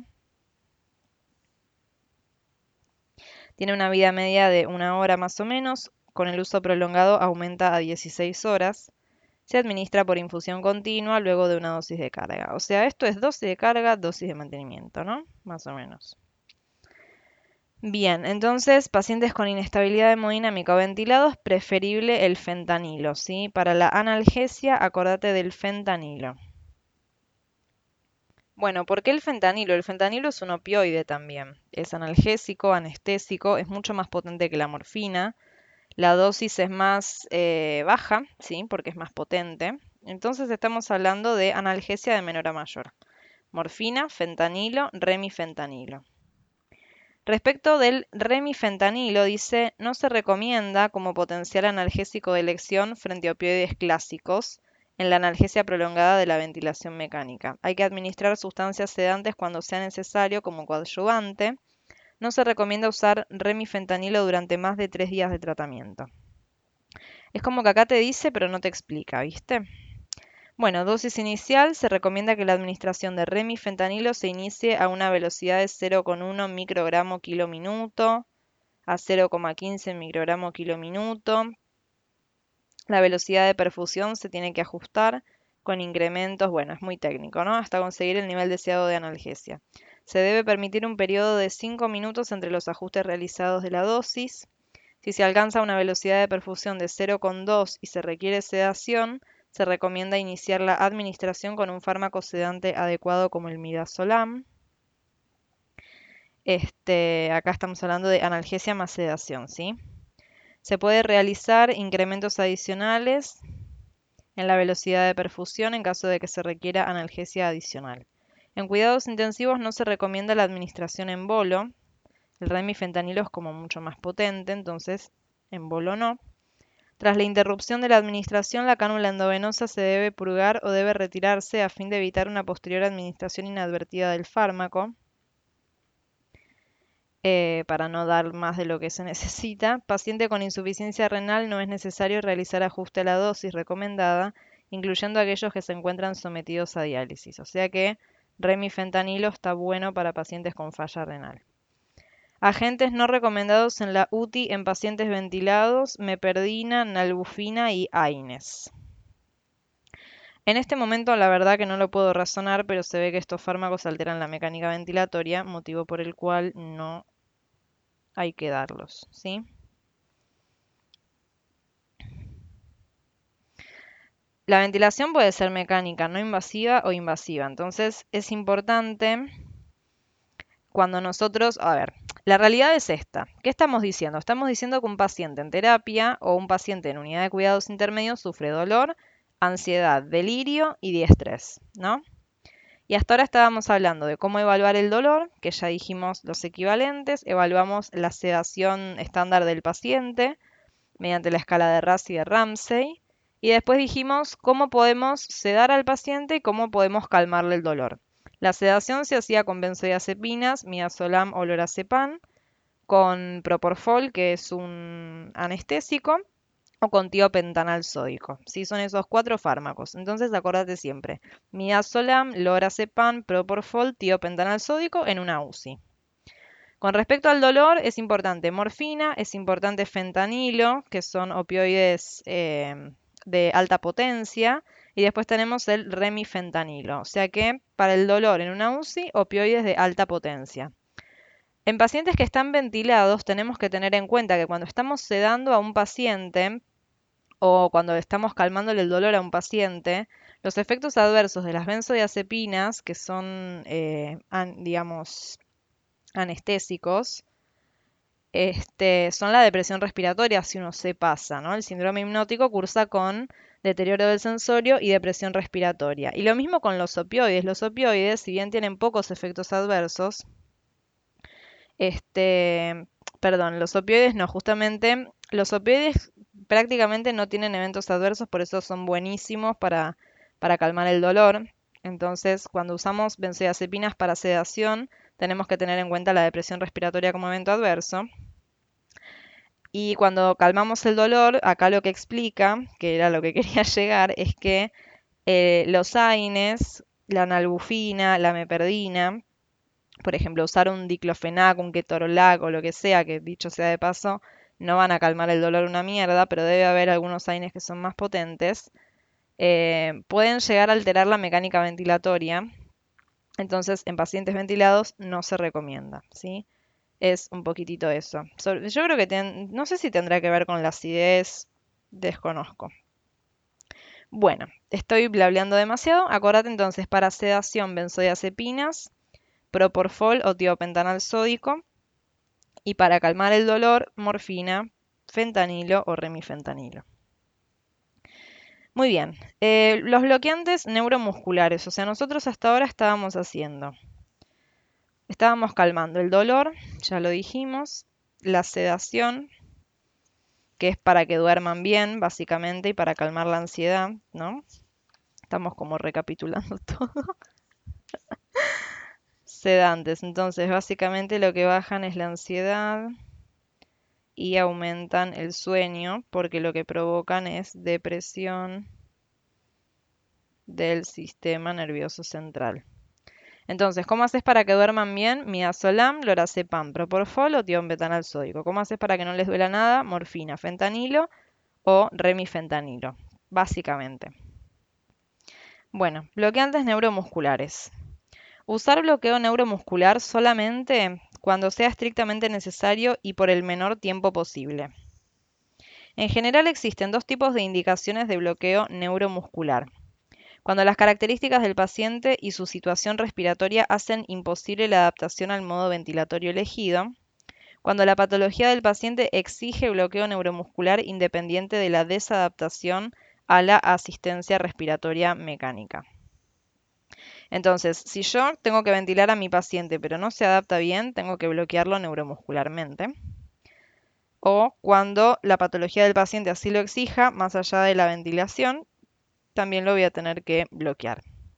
Tiene una vida media de 1 hora más o menos, con el uso prolongado aumenta a 16 horas. Se administra por infusión continua luego de una dosis de carga. O sea, esto es dosis de carga, dosis de mantenimiento, ¿no? Más o menos. Bien, entonces, pacientes con inestabilidad hemodinámica o ventilados, preferible el fentanilo, ¿sí? Para la analgesia, acordate del fentanilo. Bueno, ¿por qué el fentanilo? El fentanilo es un opioide también. Es analgésico, anestésico, es mucho más potente que la morfina. La dosis es más baja, ¿sí? Porque es más potente. Entonces estamos hablando de analgesia de menor a mayor. Morfina, fentanilo, remifentanilo. Respecto del remifentanilo, dice, no se recomienda como potencial analgésico de elección frente a opioides clásicos en la analgesia prolongada de la ventilación mecánica. Hay que administrar sustancias sedantes cuando sea necesario como coadyuvante. No se recomienda usar remifentanilo durante más de 3 días de tratamiento. Es como que acá te dice, pero no te explica, ¿viste? Bueno, dosis inicial. Se recomienda que la administración de remifentanilo se inicie a una velocidad de 0,1 microgramo kilo minuto a 0,15 microgramo kilo minuto. La velocidad de perfusión se tiene que ajustar con incrementos, bueno, es muy técnico, ¿no? Hasta conseguir el nivel deseado de analgesia. Se debe permitir un periodo de 5 minutos entre los ajustes realizados de la dosis. Si se alcanza una velocidad de perfusión de 0,2 y se requiere sedación, se recomienda iniciar la administración con un fármaco sedante adecuado como el midazolam. Acá estamos hablando de analgesia más sedación, ¿sí? Se puede realizar incrementos adicionales en la velocidad de perfusión en caso de que se requiera analgesia adicional. En cuidados intensivos no se recomienda la administración en bolo. El remifentanilo es como mucho más potente, entonces en bolo no. Tras la interrupción de la administración, la cánula endovenosa se debe purgar o debe retirarse a fin de evitar una posterior administración inadvertida del fármaco, para no dar más de lo que se necesita. Paciente con insuficiencia renal no es necesario realizar ajuste a la dosis recomendada, incluyendo aquellos que se encuentran sometidos a diálisis. O sea que remifentanilo está bueno para pacientes con falla renal. Agentes no recomendados en la UTI en pacientes ventilados: meperdina, nalbufina y AINES. En este momento la verdad que no lo puedo razonar, pero se ve que estos fármacos alteran la mecánica ventilatoria, motivo por el cual no hay que darlos, ¿sí? La ventilación puede ser mecánica, no invasiva o invasiva. Entonces es importante cuando nosotros, a ver, la realidad es esta. ¿Qué estamos diciendo? Estamos diciendo que un paciente en terapia o un paciente en unidad de cuidados intermedios sufre dolor, ansiedad, delirio y diestrés, ¿no? Y hasta ahora estábamos hablando de cómo evaluar el dolor, que ya dijimos los equivalentes, evaluamos la sedación estándar del paciente mediante la escala de RASS y de Ramsay, y después dijimos cómo podemos sedar al paciente y cómo podemos calmarle el dolor. La sedación se hacía con benzodiazepinas, midazolam o lorazepam, con propofol, que es un anestésico, o con tiopentanal sódico. ¿Sí? Son esos 4 fármacos. Entonces acordate siempre: midazolam, lorazepam, propofol, tiopentanal sódico en una UCI. Con respecto al dolor, es importante morfina, es importante fentanilo, que son opioides de alta potencia, y después tenemos el remifentanilo. O sea que para el dolor en una UCI, opioides de alta potencia. En pacientes que están ventilados, tenemos que tener en cuenta que cuando estamos sedando a un paciente o cuando estamos calmándole el dolor a un paciente, los efectos adversos de las benzodiazepinas, que son, digamos, anestésicos, son la depresión respiratoria si uno se pasa, ¿no? El síndrome hipnótico cursa con deterioro del sensorio y depresión respiratoria. Y lo mismo con los opioides. Los opioides, si bien tienen pocos efectos adversos, perdón, los opioides no, justamente los opioides prácticamente no tienen eventos adversos, por eso son buenísimos para calmar el dolor. Entonces, cuando usamos benzodiazepinas para sedación, tenemos que tener en cuenta la depresión respiratoria como evento adverso. Y cuando calmamos el dolor, acá lo que explica, que era lo que quería llegar, es que los AINES, la nalbufina, la meperdina, por ejemplo, usar un diclofenac, un ketorolac o lo que sea, que dicho sea de paso, no van a calmar el dolor una mierda, pero debe haber algunos AINES que son más potentes, pueden llegar a alterar la mecánica ventilatoria. Entonces, en pacientes ventilados no se recomienda, ¿sí? Es un poquitito eso. Yo creo que no sé si tendrá que ver con la acidez, desconozco. Bueno, estoy blableando demasiado. Acordate entonces: para sedación, benzodiazepinas, propofol o tiopentanal sódico, y para calmar el dolor, morfina, fentanilo o remifentanilo. Muy bien, los bloqueantes neuromusculares, o sea, nosotros hasta ahora estábamos calmando el dolor, ya lo dijimos, la sedación, que es para que duerman bien, básicamente, y para calmar la ansiedad, ¿no? Estamos como recapitulando todo. Sedantes. Entonces, básicamente lo que bajan es la ansiedad y aumentan el sueño porque lo que provocan es depresión del sistema nervioso central. Entonces, ¿cómo haces para que duerman bien? Midazolam, lorazepam, propofol o tionbetanol sódico. ¿Cómo haces para que no les duela nada? Morfina, fentanilo o remifentanilo, básicamente. Bueno, bloqueantes neuromusculares. Usar bloqueo neuromuscular solamente cuando sea estrictamente necesario y por el menor tiempo posible. En general existen dos tipos de indicaciones de bloqueo neuromuscular. Cuando las características del paciente y su situación respiratoria hacen imposible la adaptación al modo ventilatorio elegido. Cuando la patología del paciente exige bloqueo neuromuscular independiente de la desadaptación a la asistencia respiratoria mecánica. Entonces, si yo tengo que ventilar a mi paciente pero no se adapta bien, tengo que bloquearlo neuromuscularmente. O cuando la patología del paciente así lo exija, más allá de la ventilación, también lo voy a tener que bloquear.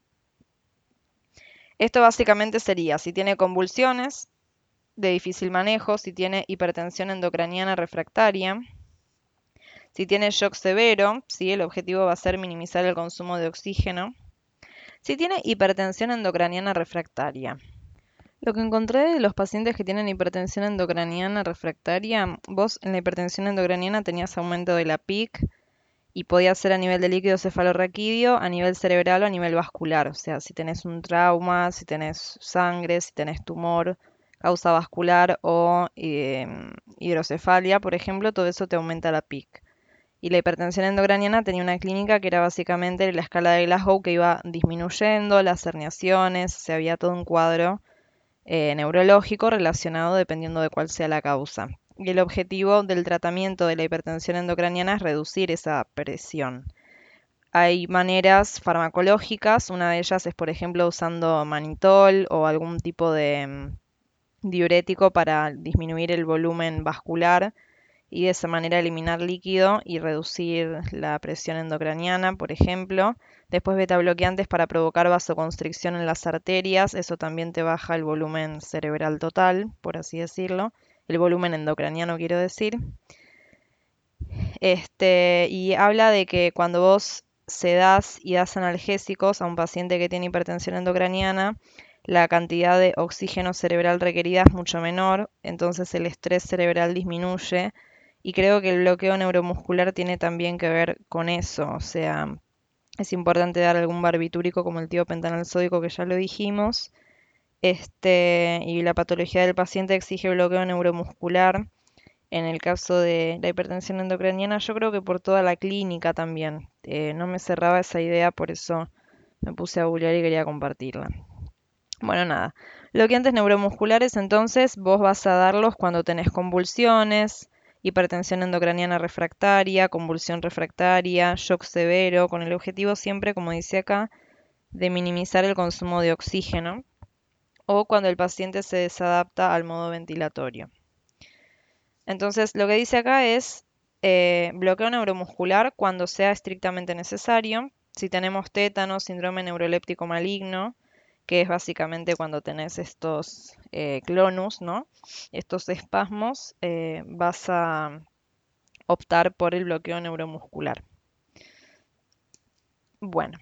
Esto básicamente sería si tiene convulsiones de difícil manejo, si tiene hipertensión endocraniana refractaria, si tiene shock severo, ¿sí? El objetivo va a ser minimizar el consumo de oxígeno. Si tiene hipertensión endocraniana refractaria. Lo que encontré de los pacientes que tienen hipertensión endocraniana refractaria, vos en la hipertensión endocraniana tenías aumento de la PIC y podía ser a nivel de líquido cefalorraquídeo, a nivel cerebral o a nivel vascular. O sea, si tenés un trauma, si tenés sangre, si tenés tumor, causa vascular o hidrocefalia, por ejemplo, todo eso te aumenta la PIC. Y la hipertensión endocraniana tenía una clínica que era básicamente la escala de Glasgow que iba disminuyendo, las herniaciones, o sea, había todo un cuadro neurológico relacionado dependiendo de cuál sea la causa. Y el objetivo del tratamiento de la hipertensión endocraniana es reducir esa presión. Hay maneras farmacológicas, una de ellas es, por ejemplo, usando manitol o algún tipo de diurético para disminuir el volumen vascular y de esa manera eliminar líquido y reducir la presión endocraniana, por ejemplo. Después betabloqueantes para provocar vasoconstricción en las arterias, eso también te baja el volumen cerebral total, por así decirlo, el volumen endocraniano quiero decir. Y habla de que cuando vos sedás y das analgésicos a un paciente que tiene hipertensión endocraniana, la cantidad de oxígeno cerebral requerida es mucho menor, entonces el estrés cerebral disminuye y creo que el bloqueo neuromuscular tiene también que ver con eso, o sea, es importante dar algún barbitúrico como el tiopentanol sódico que ya lo dijimos, y la patología del paciente exige bloqueo neuromuscular. En el caso de la hipertensión endocraniana, yo creo que por toda la clínica también. No me cerraba esa idea, por eso me puse a googlear y quería compartirla. Bueno, nada. Bloqueantes neuromusculares, entonces, vos vas a darlos cuando tenés convulsiones, hipertensión endocraniana refractaria, convulsión refractaria, shock severo, con el objetivo siempre, como dice acá, de minimizar el consumo de oxígeno, o cuando el paciente se desadapta al modo ventilatorio. Entonces, lo que dice acá es bloqueo neuromuscular cuando sea estrictamente necesario. Si tenemos tétano, síndrome neuroléptico maligno, que es básicamente cuando tenés estos clonus, ¿no? Estos espasmos, vas a optar por el bloqueo neuromuscular. Bueno,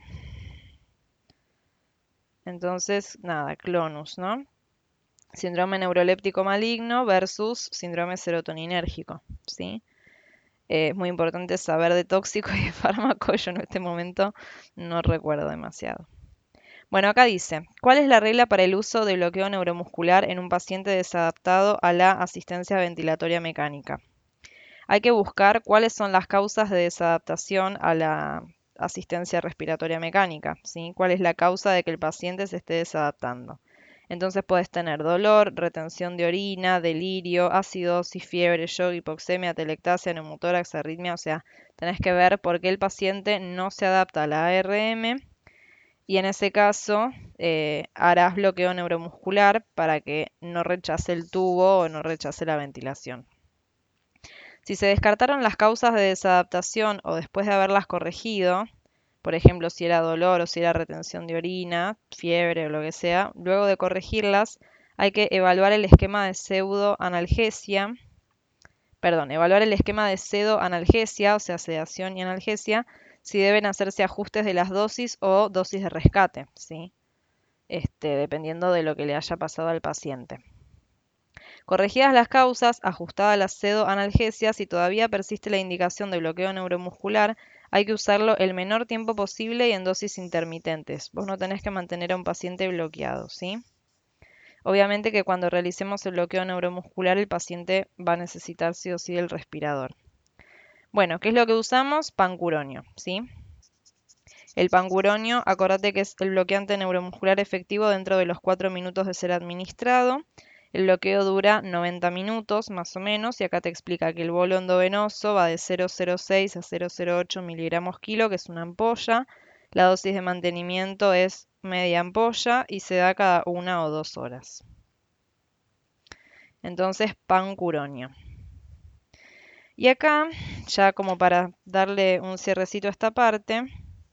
entonces, nada, clonus, ¿no? Síndrome neuroléptico maligno versus síndrome serotoninérgico, ¿sí? Es muy importante saber de tóxico y de fármaco. Yo en este momento no recuerdo demasiado. Bueno, acá dice, ¿cuál es la regla para el uso de bloqueo neuromuscular en un paciente desadaptado a la asistencia ventilatoria mecánica? Hay que buscar cuáles son las causas de desadaptación a la asistencia respiratoria mecánica, ¿sí? ¿Cuál es la causa de que el paciente se esté desadaptando? Entonces puedes tener dolor, retención de orina, delirio, acidosis, fiebre, shock, hipoxemia, atelectasia, neumotórax, arritmia. O sea, tenés que ver por qué el paciente no se adapta a la ARM y en ese caso harás bloqueo neuromuscular para que no rechace el tubo o no rechace la ventilación. Si se descartaron las causas de desadaptación o después de haberlas corregido, por ejemplo, si era dolor o si era retención de orina, fiebre o lo que sea, luego de corregirlas, hay que evaluar el esquema de pseudoanalgesia, perdón, evaluar el esquema de pseudoanalgesia, o sea, sedación y analgesia, si deben hacerse ajustes de las dosis o dosis de rescate, ¿sí? Dependiendo de lo que le haya pasado al paciente. Corregidas las causas, ajustada la pseudoanalgesia, si todavía persiste la indicación de bloqueo neuromuscular, hay que usarlo el menor tiempo posible y en dosis intermitentes. Vos no tenés que mantener a un paciente bloqueado, ¿sí? Obviamente que cuando realicemos el bloqueo neuromuscular, el paciente va a necesitar sí o sí el respirador. Bueno, ¿qué es lo que usamos? Pancuronio, ¿sí? El pancuronio, acordate que es el bloqueante neuromuscular efectivo dentro de los 4 minutos de ser administrado. El bloqueo dura 90 minutos más o menos y acá te explica que el bolo endovenoso va de 0,06 a 0,08 miligramos kilo, que es una ampolla. La dosis de mantenimiento es media ampolla y se da cada 1 o 2 horas. Entonces, pancuronio. Y acá, ya como para darle un cierrecito a esta parte,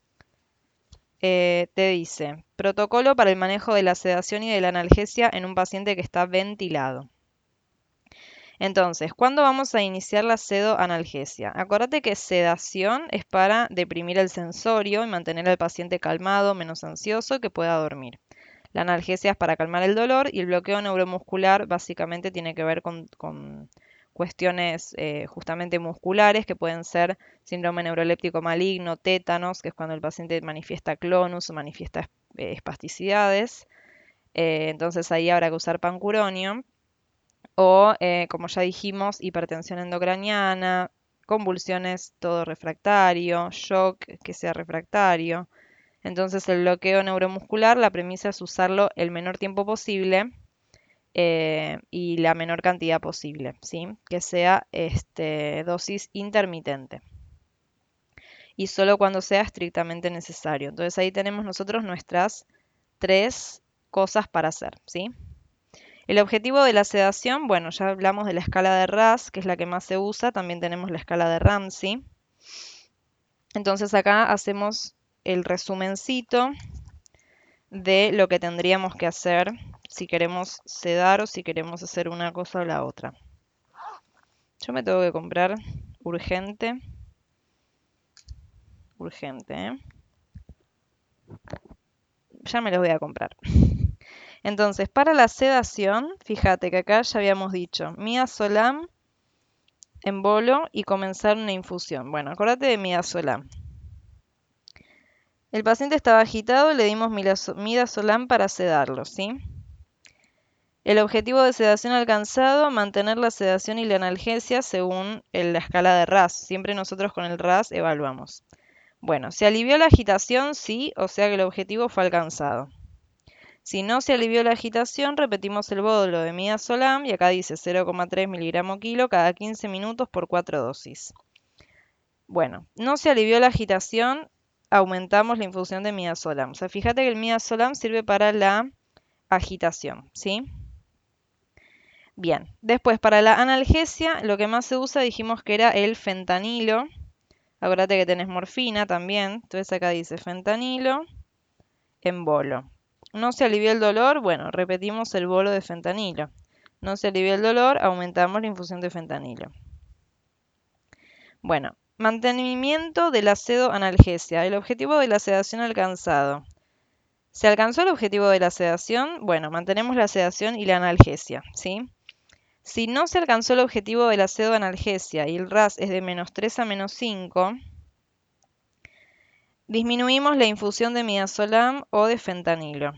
te dice, protocolo para el manejo de la sedación y de la analgesia en un paciente que está ventilado. Entonces, ¿cuándo vamos a iniciar la sedoanalgesia? Acordate que sedación es para deprimir el sensorio y mantener al paciente calmado, menos ansioso y que pueda dormir. La analgesia es para calmar el dolor y el bloqueo neuromuscular básicamente tiene que ver con cuestiones justamente musculares que pueden ser síndrome neuroléptico maligno, tétanos, que es cuando el paciente manifiesta clonus o manifiesta espasticidades. Entonces ahí habrá que usar pancuronio. O, como ya dijimos, hipertensión endocraniana, convulsiones todo refractario, shock que sea refractario. Entonces el bloqueo neuromuscular, la premisa es usarlo el menor tiempo posible y la menor cantidad posible, ¿sí? Que sea dosis intermitente. Y solo cuando sea estrictamente necesario. Entonces ahí tenemos nosotros nuestras 3 cosas para hacer, ¿sí? El objetivo de la sedación, bueno, ya hablamos de la escala de RAS, que es la que más se usa, también tenemos la escala de Ramsey. Entonces acá hacemos el resumencito de lo que tendríamos que hacer si queremos sedar o si queremos hacer una cosa o la otra. Yo me tengo que comprar urgente, ¿eh? Ya me los voy a comprar. Entonces, para la sedación, fíjate que acá ya habíamos dicho midazolam en bolo y comenzar una infusión. Bueno, acuérdate de midazolam. El paciente estaba agitado, le dimos midazolam para sedarlo, ¿sí? El objetivo de sedación alcanzado, mantener la sedación y la analgesia según la escala de RAS. Siempre nosotros con el RAS evaluamos. Bueno, se alivió la agitación, sí, o sea que el objetivo fue alcanzado. Si no se alivió la agitación, repetimos el módulo de midazolam y acá dice 0,3 miligramo kilo cada 15 minutos por 4 dosis. Bueno, no se alivió la agitación, aumentamos la infusión de midazolam. O sea, fíjate que el midazolam sirve para la agitación, ¿sí? Bien, después para la analgesia, lo que más se usa dijimos que era el fentanilo. Acuérdate que tenés morfina también, entonces acá dice fentanilo en bolo. No se alivió el dolor, bueno, repetimos el bolo de fentanilo. No se alivió el dolor, aumentamos la infusión de fentanilo. Bueno, mantenimiento de la sedoanalgesia. El objetivo de la sedación alcanzado. ¿Se alcanzó el objetivo de la sedación? Bueno, mantenemos la sedación y la analgesia, ¿sí? Si no se alcanzó el objetivo de la pseudoanalgesia y el RAS es de -3 a -5, disminuimos la infusión de midazolam o de fentanilo.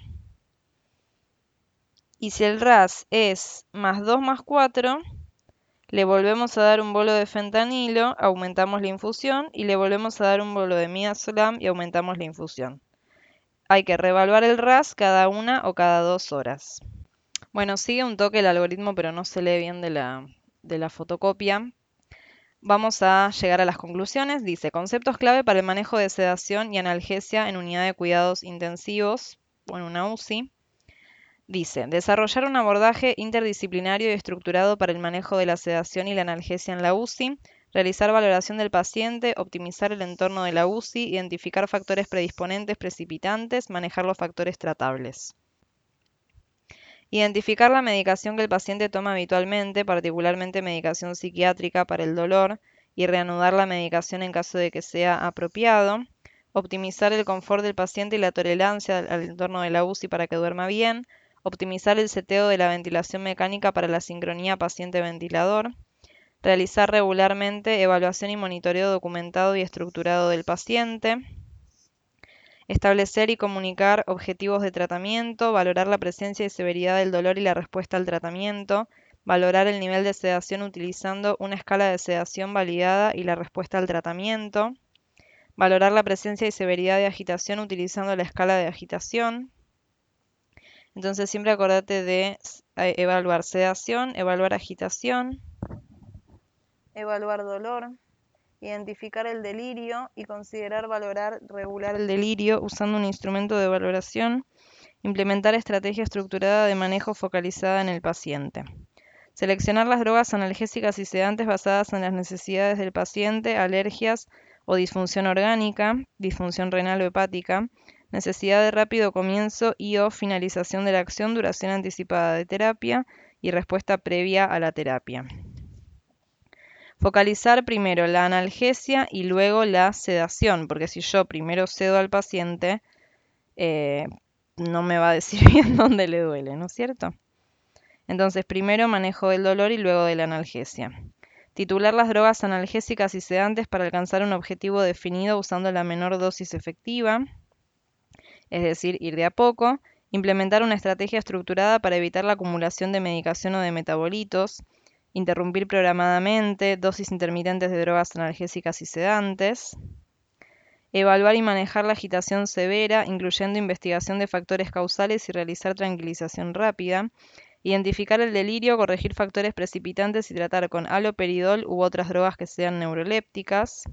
Y si el RAS es +2 +4, le volvemos a dar un bolo de fentanilo, aumentamos la infusión y le volvemos a dar un bolo de midazolam y aumentamos la infusión. Hay que reevaluar el RAS cada 1 o cada 2 horas. Bueno, sigue un toque el algoritmo, pero no se lee bien de la fotocopia. Vamos a llegar a las conclusiones. Dice, conceptos clave para el manejo de sedación y analgesia en unidad de cuidados intensivos o en una UCI. Dice, desarrollar un abordaje interdisciplinario y estructurado para el manejo de la sedación y la analgesia en la UCI, realizar valoración del paciente, optimizar el entorno de la UCI, identificar factores predisponentes, precipitantes, manejar los factores tratables. Identificar la medicación que el paciente toma habitualmente, particularmente medicación psiquiátrica para el dolor, y reanudar la medicación en caso de que sea apropiado. Optimizar el confort del paciente y la tolerancia al entorno de la UCI para que duerma bien. Optimizar el seteo de la ventilación mecánica para la sincronía paciente-ventilador. Realizar regularmente evaluación y monitoreo documentado y estructurado del paciente. Establecer y comunicar objetivos de tratamiento, valorar la presencia y severidad del dolor y la respuesta al tratamiento, valorar el nivel de sedación utilizando una escala de sedación validada y la respuesta al tratamiento, valorar la presencia y severidad de agitación utilizando la escala de agitación. Entonces siempre acordate de evaluar sedación, evaluar agitación, evaluar dolor, identificar el delirio y considerar valorar regular el delirio usando un instrumento de valoración, implementar estrategia estructurada de manejo focalizada en el paciente. Seleccionar las drogas analgésicas y sedantes basadas en las necesidades del paciente, alergias o disfunción orgánica, disfunción renal o hepática, necesidad de rápido comienzo y o finalización de la acción, duración anticipada de terapia y respuesta previa a la terapia. Focalizar primero la analgesia y luego la sedación, porque si yo primero sedo al paciente, no me va a decir bien dónde le duele, ¿no es cierto? Entonces, primero manejo del dolor y luego de la analgesia. Titular las drogas analgésicas y sedantes para alcanzar un objetivo definido usando la menor dosis efectiva, es decir, ir de a poco. Implementar una estrategia estructurada para evitar la acumulación de medicación o de metabolitos. Interrumpir programadamente dosis intermitentes de drogas analgésicas y sedantes. Evaluar y manejar la agitación severa, incluyendo investigación de factores causales y realizar tranquilización rápida. Identificar el delirio, corregir factores precipitantes y tratar con haloperidol u otras drogas que sean neurolépticas.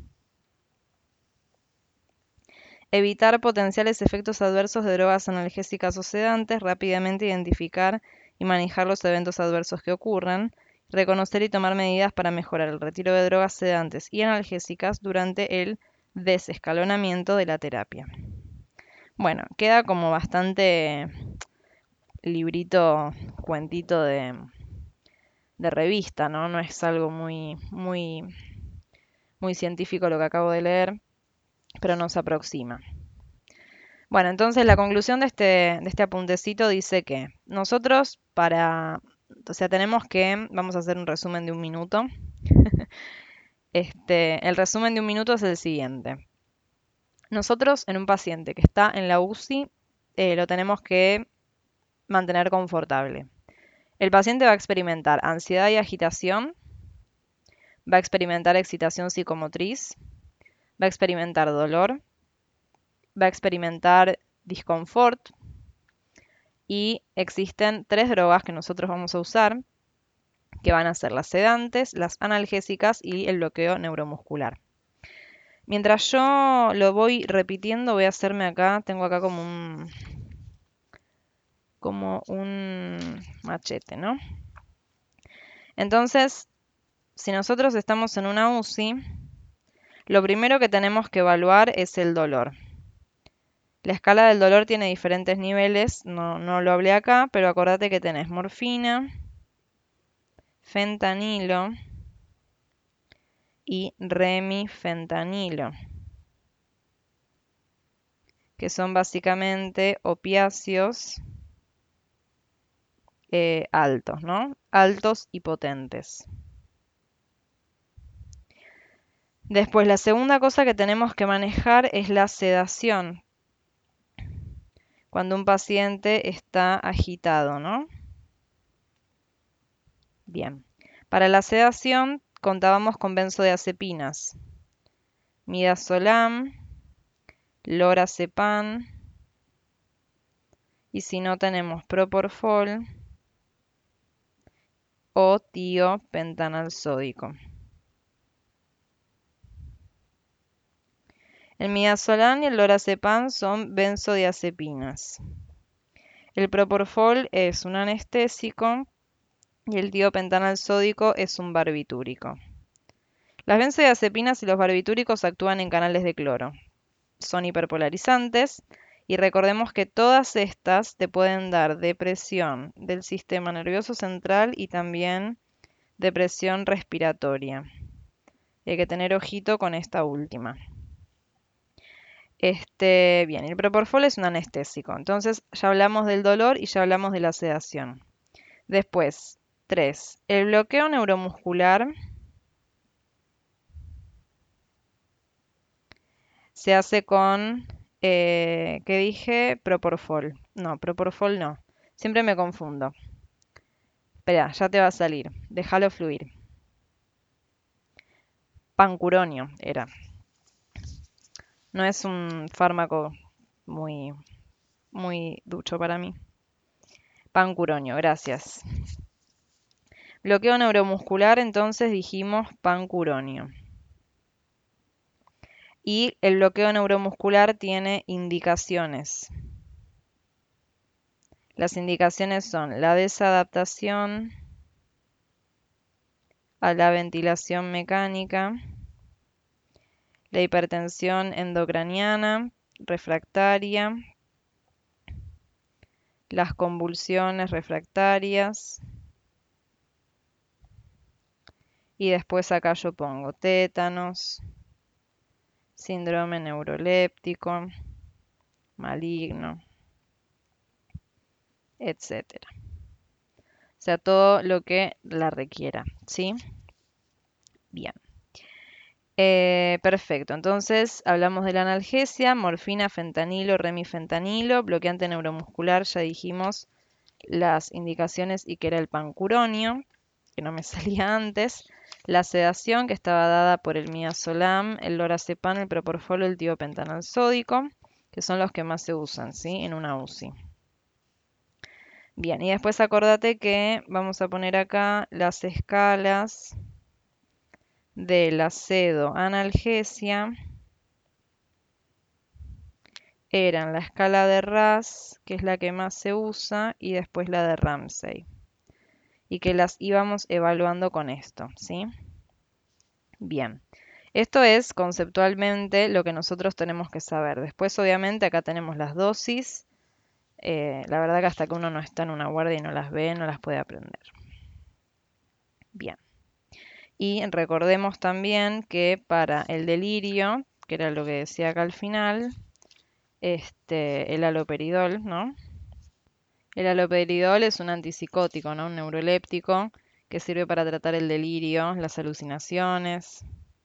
Evitar potenciales efectos adversos de drogas analgésicas o sedantes, rápidamente identificar y manejar los eventos adversos que ocurran. Reconocer y tomar medidas para mejorar el retiro de drogas sedantes y analgésicas durante el desescalonamiento de la terapia. Bueno, queda como bastante librito, cuentito de revista, ¿no? No es algo muy científico lo que acabo de leer, pero nos aproxima. Bueno, entonces la conclusión de este apuntecito dice que nosotros tenemos que, vamos a hacer un resumen de un minuto. El resumen de un minuto es el siguiente. Nosotros en un paciente que está en la UCI, lo tenemos que mantener confortable. El paciente va a experimentar ansiedad y agitación, va a experimentar excitación psicomotriz, va a experimentar dolor, va a experimentar disconfort y existen 3 drogas que nosotros vamos a usar, que van a ser las sedantes, las analgésicas y el bloqueo neuromuscular. Mientras yo lo voy repitiendo, voy a hacerme acá, tengo acá como un machete, ¿no? Entonces, si nosotros estamos en una UCI, lo primero que tenemos que evaluar es el dolor. La escala del dolor tiene diferentes niveles, no lo hablé acá, pero acordate que tenés morfina, fentanilo y remifentanilo, que son básicamente opiáceos altos, ¿no? Altos y potentes. Después, la segunda cosa que tenemos que manejar es la sedación, cuando un paciente está agitado, ¿no? Bien. Para la sedación contábamos con benzodiazepinas, midazolam, lorazepam, y si no tenemos propofol o tiopentanalsódico. El midazolam y el lorazepam son benzodiazepinas. El propofol es un anestésico y el tiopentanalsódico es un barbitúrico. Las benzodiazepinas y los barbitúricos actúan en canales de cloro. Son hiperpolarizantes y recordemos que todas estas te pueden dar depresión del sistema nervioso central y también depresión respiratoria. Hay que tener ojito con esta última. Bien, el propofol es un anestésico. Entonces ya hablamos del dolor y ya hablamos de la sedación. Después, 3. El bloqueo neuromuscular se hace con, ¿qué dije? Propofol. No, propofol no. Siempre me confundo. Espera, ya te va a salir. Déjalo fluir. Pancuronio era. No es un fármaco muy, muy ducho para mí. Pancuronio, gracias. Bloqueo neuromuscular, entonces dijimos pancuronio. Y el bloqueo neuromuscular tiene indicaciones. Las indicaciones son la desadaptación a la ventilación mecánica, la hipertensión endocraniana refractaria, las convulsiones refractarias, y después acá yo pongo tétanos, síndrome neuroléptico, maligno, etcétera. O sea, todo lo que la requiera, ¿sí? Bien. Perfecto, entonces hablamos de la analgesia, morfina, fentanilo, remifentanilo, bloqueante neuromuscular, ya dijimos las indicaciones y que era el pancuronio, que no me salía antes, la sedación que estaba dada por el midazolam, el lorazepam, el propofol, el tiopentanal sódico, que son los que más se usan, ¿sí? En una UCI. Bien, y después acordate que vamos a poner acá las escalas de la sedoanalgesia. Eran la escala de RAS, que es la que más se usa, y después la de Ramsay. Y que las íbamos evaluando con esto, ¿sí? Bien. Esto es conceptualmente lo que nosotros tenemos que saber. Después, obviamente, acá tenemos las dosis. La verdad que hasta que uno no está en una guardia y no las ve, no las puede aprender. Bien. Y recordemos también que para el delirio, que era lo que decía acá al final, el haloperidol, ¿no? El haloperidol es un antipsicótico, ¿no? Un neuroléptico que sirve para tratar el delirio, las alucinaciones.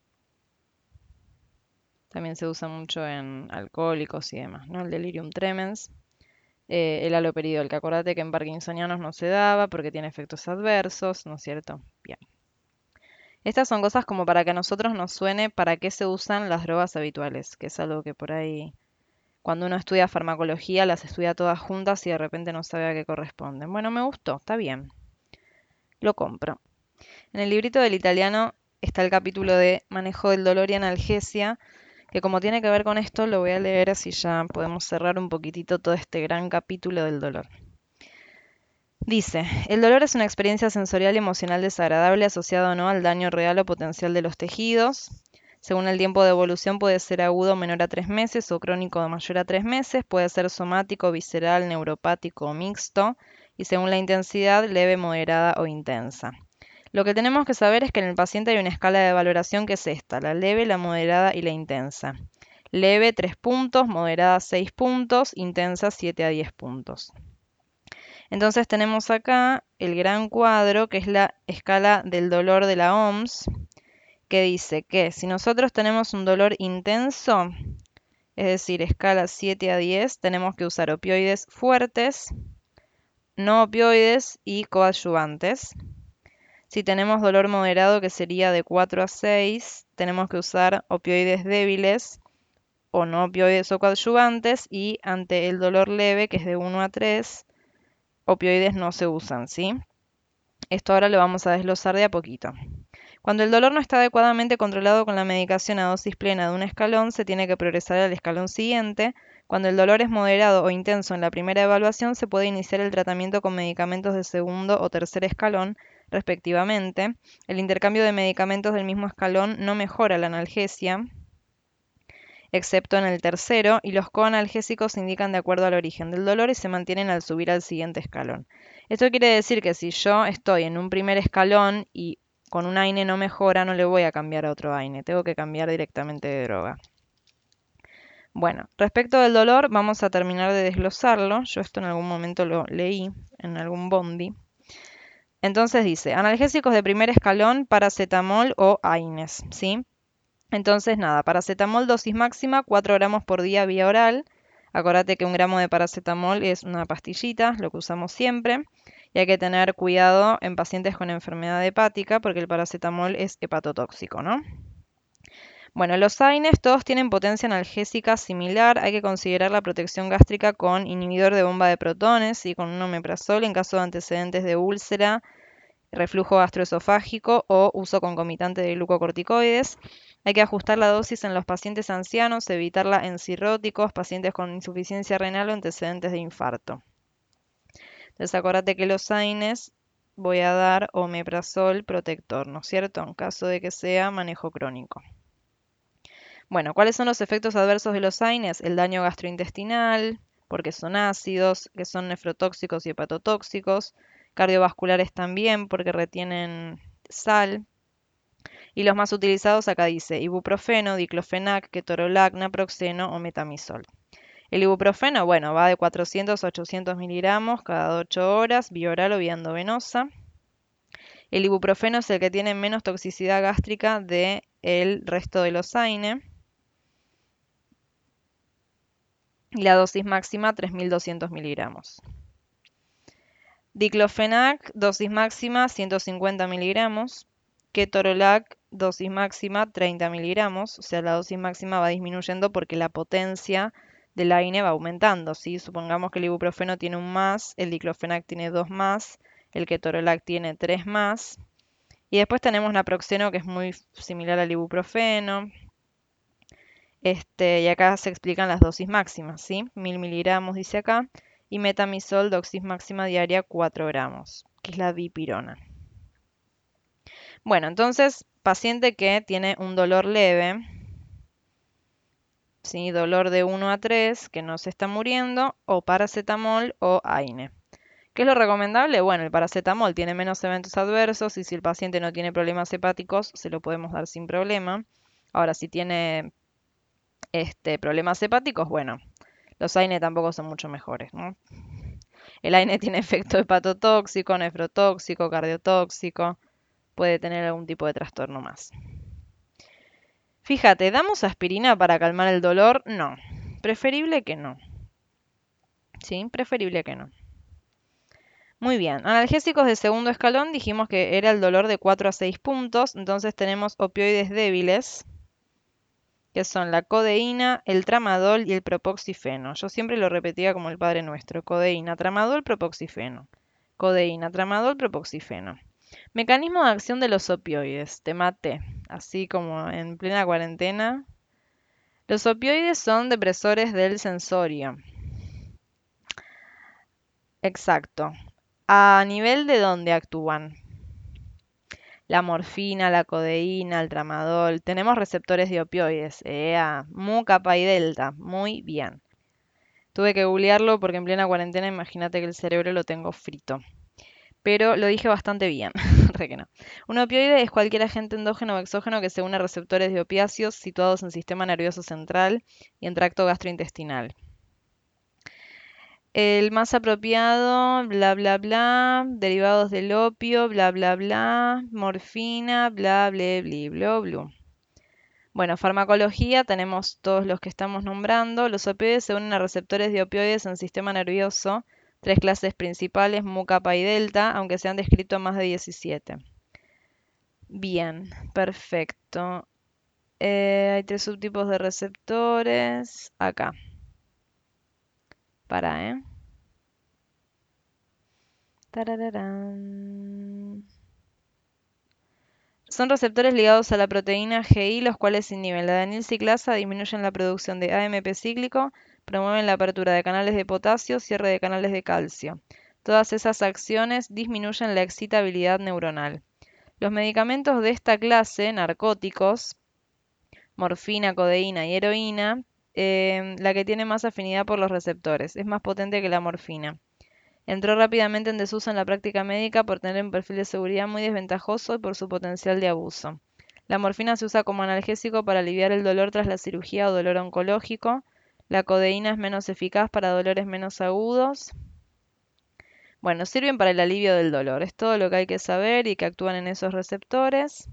También se usa mucho en alcohólicos y demás, ¿no? El delirium tremens. El haloperidol, que acordate que en parkinsonianos no se daba porque tiene efectos adversos, ¿no es cierto? Bien. Estas son cosas como para que a nosotros nos suene para qué se usan las drogas habituales, que es algo que por ahí, cuando uno estudia farmacología, las estudia todas juntas y de repente no sabe a qué corresponden. Bueno, me gustó, está bien. Lo compro. En el librito del italiano está el capítulo de manejo del dolor y analgesia, que como tiene que ver con esto, lo voy a leer así ya podemos cerrar un poquitito todo este gran capítulo del dolor. Dice, el dolor es una experiencia sensorial y emocional desagradable asociada o no al daño real o potencial de los tejidos. Según el tiempo de evolución puede ser agudo menor a 3 meses o crónico mayor a 3 meses, puede ser somático, visceral, neuropático o mixto, y según la intensidad, leve, moderada o intensa. Lo que tenemos que saber es que en el paciente hay una escala de valoración que es esta, la leve, la moderada y la intensa. Leve 3 puntos, moderada 6 puntos, intensa 7 a 10 puntos. Entonces tenemos acá el gran cuadro, que es la escala del dolor de la OMS, que dice que si nosotros tenemos un dolor intenso, es decir, escala 7 a 10, tenemos que usar opioides fuertes, no opioides y coadyuvantes. Si tenemos dolor moderado, que sería de 4 a 6, tenemos que usar opioides débiles o no opioides o coadyuvantes, y ante el dolor leve, que es de 1 a 3, opioides no se usan, ¿sí? Esto ahora lo vamos a desglosar de a poquito. Cuando el dolor no está adecuadamente controlado con la medicación a dosis plena de un escalón, se tiene que progresar al escalón siguiente. Cuando el dolor es moderado o intenso en la primera evaluación, se puede iniciar el tratamiento con medicamentos de segundo o tercer escalón respectivamente. El intercambio de medicamentos del mismo escalón no mejora la analgesia, excepto en el tercero, y los coanalgésicos se indican de acuerdo al origen del dolor y se mantienen al subir al siguiente escalón. Esto quiere decir que si yo estoy en un primer escalón y con un AINE no mejora, no le voy a cambiar a otro AINE, tengo que cambiar directamente de droga. Bueno, respecto del dolor, vamos a terminar de desglosarlo. Yo esto en algún momento lo leí en algún bondi. Entonces dice, analgésicos de primer escalón, paracetamol o AINES, ¿sí? Entonces nada, paracetamol dosis máxima, 4 gramos por día vía oral. Acordate que 1 gramo de paracetamol es una pastillita, lo que usamos siempre. Y hay que tener cuidado en pacientes con enfermedad hepática porque el paracetamol es hepatotóxico, ¿no? Bueno, los AINES todos tienen potencia analgésica similar. Hay que considerar la protección gástrica con inhibidor de bomba de protones y con un omeprazol en caso de antecedentes de úlcera, reflujo gastroesofágico o uso concomitante de glucocorticoides. Hay que ajustar la dosis en los pacientes ancianos, evitarla en cirróticos, pacientes con insuficiencia renal o antecedentes de infarto. Entonces acordate que los AINES voy a dar omeprazol protector, ¿no es cierto? En caso de que sea manejo crónico. Bueno, ¿cuáles son los efectos adversos de los AINES? El daño gastrointestinal, porque son ácidos, que son nefrotóxicos y hepatotóxicos, cardiovasculares también, porque retienen sal. Y los más utilizados acá dice ibuprofeno, diclofenac, ketorolac, naproxeno o metamizol. El ibuprofeno, bueno, va de 400 a 800 miligramos cada 8 horas, vía oral o vía endovenosa. El ibuprofeno es el que tiene menos toxicidad gástrica del resto de los AINE. Y la dosis máxima 3.200 miligramos. Diclofenac, dosis máxima 150 miligramos. Ketorolac, dosis máxima 30 miligramos. O sea, la dosis máxima va disminuyendo porque la potencia del AINE va aumentando, ¿sí? Supongamos que el ibuprofeno tiene un más, el diclofenac tiene 2 más, el ketorolac tiene 3 más. Y después tenemos naproxeno, que es muy similar al ibuprofeno. Y acá se explican las dosis máximas, ¿sí? 1000 miligramos dice acá. Y metamizol, dosis máxima diaria 4 gramos, que es la dipirona. Bueno, entonces, paciente que tiene un dolor leve, ¿sí? Dolor de 1 a 3, que no se está muriendo, o paracetamol o AINE. ¿Qué es lo recomendable? Bueno, el paracetamol tiene menos eventos adversos y si el paciente no tiene problemas hepáticos, se lo podemos dar sin problema. Ahora, si tiene problemas hepáticos, bueno, los AINE tampoco son mucho mejores, ¿no? El AINE tiene efecto hepatotóxico, nefrotóxico, cardiotóxico, puede tener algún tipo de trastorno más. Fíjate, ¿damos aspirina para calmar el dolor? No, preferible que no. Sí, preferible que no. Muy bien, analgésicos de segundo escalón dijimos que era el dolor de 4 a 6 puntos, entonces tenemos opioides débiles, que son la codeína, el tramadol y el propoxifeno. Yo siempre lo repetía como el Padre Nuestro, codeína, tramadol, propoxifeno. Codeína, tramadol, propoxifeno. Mecanismo de acción de los opioides, te maté, así como en plena cuarentena. Los opioides son depresores del sensorio. Exacto. ¿A nivel de dónde actúan? La morfina, la codeína, el tramadol. Tenemos receptores de opioides. Mu, kappa y delta. Muy bien. Tuve que googlearlo porque en plena cuarentena imagínate que el cerebro lo tengo frito. Pero lo dije bastante bien. Re que no. Un opioide es cualquier agente endógeno o exógeno que se une a receptores de opiáceos situados en sistema nervioso central y en tracto gastrointestinal. El más apropiado, bla, bla, bla, derivados del opio, bla, bla, bla, morfina, bla, bla, bla, bla, bla. Bueno, farmacología, tenemos todos los que estamos nombrando. Los opioides se unen a receptores de opioides en el sistema nervioso. 3 clases principales, mu, kappa y delta, aunque se han descrito más de 17. Bien, perfecto. Hay 3 subtipos de receptores. Acá. ¿eh? Tarararán. Son receptores ligados a la proteína GI, los cuales inhiben la adenilciclasa, disminuyen la producción de AMP cíclico, promueven la apertura de canales de potasio, cierre de canales de calcio. Todas esas acciones disminuyen la excitabilidad neuronal. Los medicamentos de esta clase, narcóticos, morfina, codeína y heroína, la que tiene más afinidad por los receptores, es más potente que la morfina. Entró rápidamente en desuso en la práctica médica por tener un perfil de seguridad muy desventajoso y por su potencial de abuso. La morfina se usa como analgésico para aliviar el dolor tras la cirugía o dolor oncológico. La codeína es menos eficaz para dolores menos agudos. Bueno, sirven para el alivio del dolor. Es todo lo que hay que saber y que actúan en esos receptores.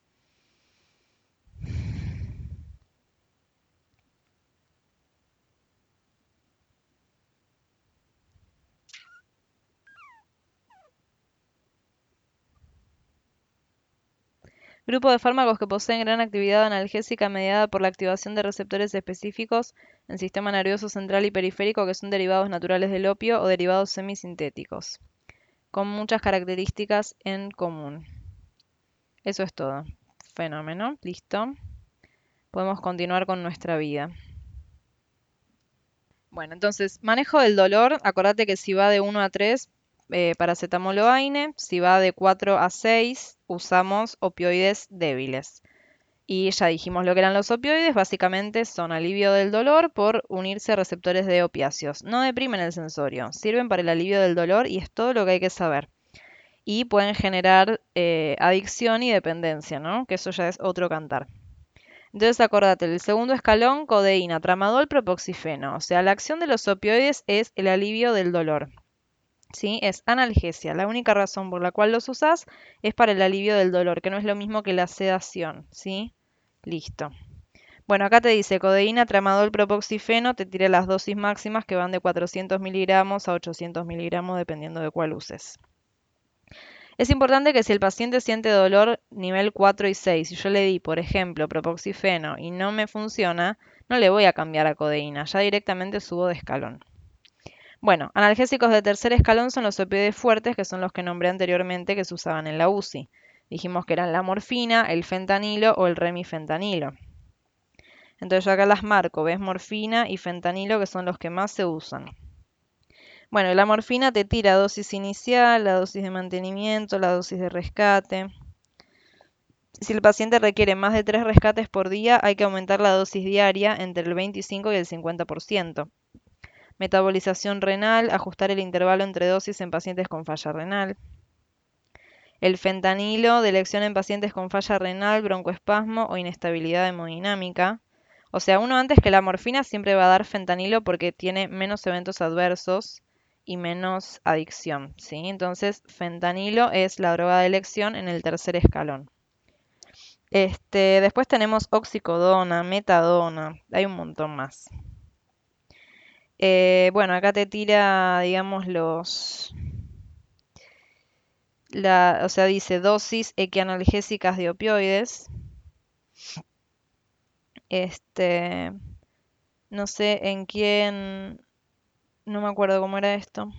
Grupo de fármacos que poseen gran actividad analgésica mediada por la activación de receptores específicos en sistema nervioso central y periférico que son derivados naturales del opio o derivados semisintéticos, con muchas características en común. Eso es todo. Fenómeno. Listo. Podemos continuar con nuestra vida. Bueno, entonces, manejo del dolor. Acordate que si va de 1 a 3, paracetamol o AINE. Si va de 4 a 6, usamos opioides débiles. Y ya dijimos lo que eran los opioides. Básicamente son alivio del dolor por unirse a receptores de opiáceos. No deprimen el sensorio. Sirven para el alivio del dolor y es todo lo que hay que saber. Y pueden generar adicción y dependencia, ¿no? Que eso ya es otro cantar. Entonces acordate, el segundo escalón, codeína, tramadol, propoxifeno. O sea, la acción de los opioides es el alivio del dolor. ¿Sí? Es analgesia. La única razón por la cual los usás es para el alivio del dolor, que no es lo mismo que la sedación. ¿Sí? Listo. Bueno, acá te dice codeína, tramadol, propoxifeno, te tira las dosis máximas que van de 400 miligramos a 800 miligramos dependiendo de cuál uses. Es importante que si el paciente siente dolor nivel 4 y 6, y yo le di, por ejemplo, propoxifeno y no me funciona, no le voy a cambiar a codeína, ya directamente subo de escalón. Bueno, analgésicos de tercer escalón son los opioides fuertes, que son los que nombré anteriormente que se usaban en la UCI. Dijimos que eran la morfina, el fentanilo o el remifentanilo. Entonces yo acá las marco, ves morfina y fentanilo, que son los que más se usan. Bueno, la morfina te tira dosis inicial, la dosis de mantenimiento, la dosis de rescate. Si el paciente requiere más de 3 rescates por día, hay que aumentar la dosis diaria entre el 25 y el 50%. Metabolización renal, ajustar el intervalo entre dosis en pacientes con falla renal. El fentanilo, de elección en pacientes con falla renal, broncoespasmo o inestabilidad hemodinámica. O sea, uno antes que la morfina siempre va a dar fentanilo porque tiene menos eventos adversos y menos adicción, ¿sí? Entonces, fentanilo es la droga de elección en el tercer escalón. Después tenemos oxicodona, metadona, hay un montón más. Bueno, acá te tira, digamos, o sea, dice dosis equianalgésicas de opioides. No sé en quién, no me acuerdo cómo era esto.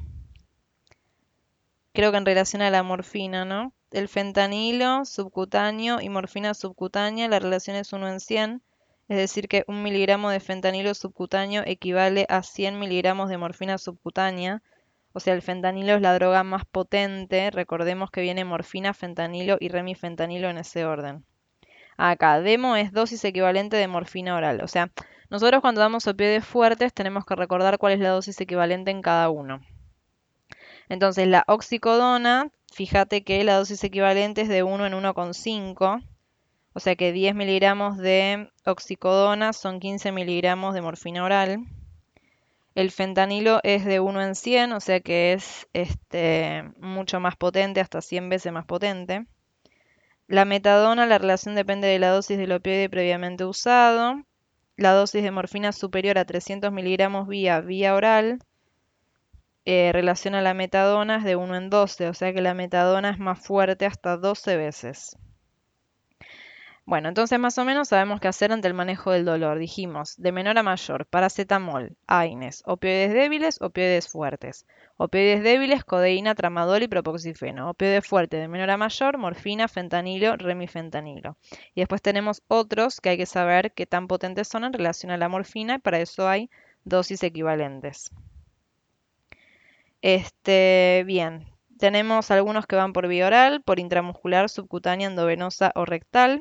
Creo que en relación a la morfina, ¿no? El fentanilo subcutáneo y morfina subcutánea, la relación es 1 en 100, es decir que 1 miligramo de fentanilo subcutáneo equivale a 100 miligramos de morfina subcutánea. O sea, el fentanilo es la droga más potente. Recordemos que viene morfina, fentanilo y remifentanilo en ese orden. Acá, demo es dosis equivalente de morfina oral. O sea, nosotros cuando damos opioides fuertes tenemos que recordar cuál es la dosis equivalente en cada uno. Entonces, la oxicodona, fíjate que la dosis equivalente es de 1 en 1,5. O sea que 10 miligramos de oxicodona son 15 miligramos de morfina oral. El fentanilo es de 1 en 100, o sea que es mucho más potente, hasta 100 veces más potente. La metadona, la relación depende de la dosis del opioide previamente usado. La dosis de morfina superior a 300 miligramos vía oral. Relación a la metadona es de 1 en 12, o sea que la metadona es más fuerte hasta 12 veces. Bueno, entonces más o menos sabemos qué hacer ante el manejo del dolor. Dijimos, de menor a mayor, paracetamol, AINES, opioides débiles, opioides fuertes. Opioides débiles, codeína, tramadol y propoxifeno. Opioides fuertes, de menor a mayor, morfina, fentanilo, remifentanilo. Y después tenemos otros que hay que saber qué tan potentes son en relación a la morfina y para eso hay dosis equivalentes. Bien, tenemos algunos que van por vía oral, por intramuscular, subcutánea, endovenosa o rectal.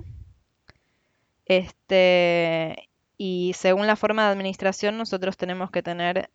Y según la forma de administración, nosotros tenemos que tener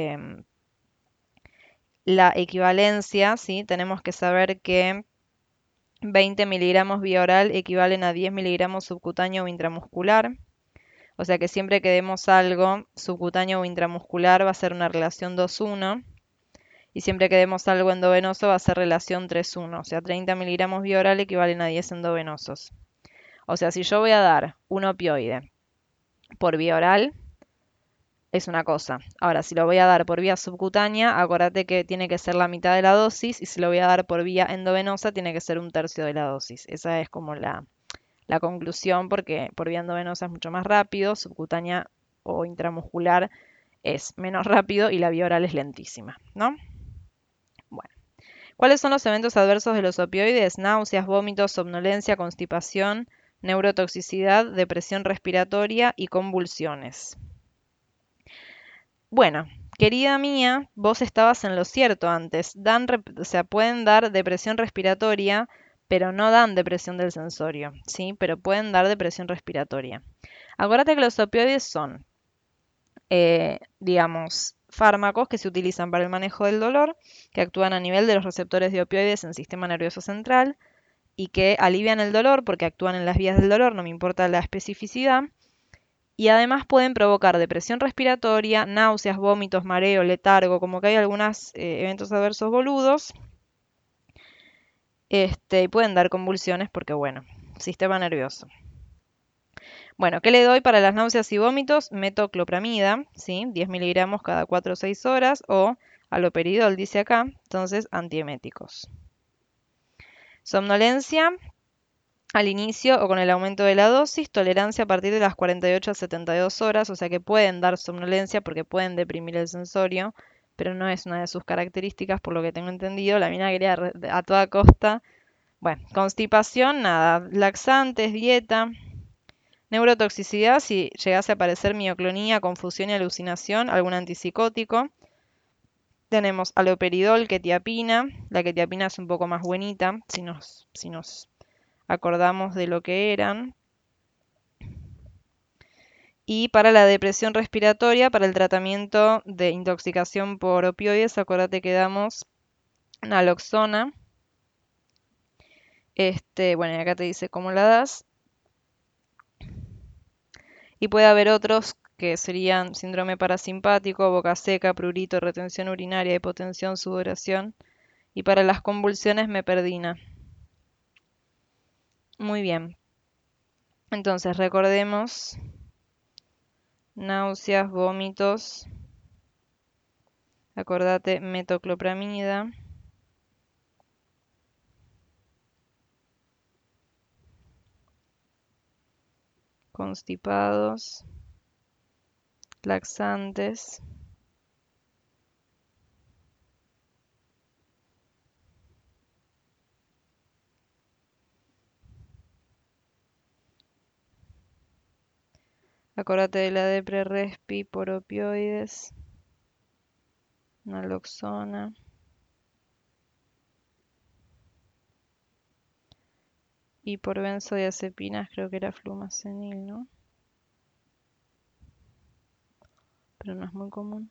la equivalencia, ¿sí? Tenemos que saber que 20 miligramos vía oral equivalen a 10 miligramos subcutáneo o intramuscular. O sea que siempre que demos algo subcutáneo o intramuscular va a ser una relación 2:1. Y siempre que demos algo endovenoso va a ser relación 3:1. O sea, 30 miligramos vía oral equivalen a 10 endovenosos. O sea, si yo voy a dar un opioide por vía oral, es una cosa. Ahora, si lo voy a dar por vía subcutánea, acuérdate que tiene que ser la mitad de la dosis. Y si lo voy a dar por vía endovenosa, tiene que ser un tercio de la dosis. Esa es como la conclusión, porque por vía endovenosa es mucho más rápido, subcutánea o intramuscular es menos rápido y la vía oral es lentísima, ¿no? Bueno. ¿Cuáles son los eventos adversos de los opioides? Náuseas, vómitos, somnolencia, constipación, neurotoxicidad, depresión respiratoria y convulsiones. Bueno, querida mía, vos estabas en lo cierto antes. O sea, pueden dar depresión respiratoria, pero no dan depresión del sensorio, ¿sí? Pero pueden dar depresión respiratoria. Acuérdate que los opioides son, digamos, fármacos que se utilizan para el manejo del dolor, que actúan a nivel de los receptores de opioides en el sistema nervioso central y que alivian el dolor porque actúan en las vías del dolor, no me importa la especificidad. Y además pueden provocar depresión respiratoria, náuseas, vómitos, mareo, letargo, como que hay algunos eventos adversos boludos. Y pueden dar convulsiones porque, bueno, sistema nervioso. Bueno, ¿qué le doy para las náuseas y vómitos? Metoclopramida, ¿sí? 10 miligramos cada 4 o 6 horas, o haloperidol, dice acá, entonces antieméticos. Somnolencia, al inicio o con el aumento de la dosis, tolerancia a partir de las 48 a 72 horas, o sea que pueden dar somnolencia porque pueden deprimir el sensorio, pero no es una de sus características, por lo que tengo entendido. La mina quería a toda costa. Bueno, constipación, nada, laxantes, dieta. Neurotoxicidad, si llegase a aparecer mioclonía, confusión y alucinación, algún antipsicótico. Tenemos haloperidol, quetiapina. La quetiapina es un poco más buenita, si nos acordamos de lo que eran. Y para la depresión respiratoria, para el tratamiento de intoxicación por opioides, acuérdate que damos naloxona. Bueno, y acá te dice cómo la das. Y puede haber otros que serían síndrome parasimpático, boca seca, prurito, retención urinaria, hipotensión, sudoración. Y para las convulsiones, meperdina. Muy bien. Entonces, recordemos náuseas, vómitos. Acordate, metoclopramida. Constipados, laxantes. Acordate de la depre-respi por opioides, naloxona. Y por benzodiazepinas creo que era flumazenil, ¿no? Pero no es muy común.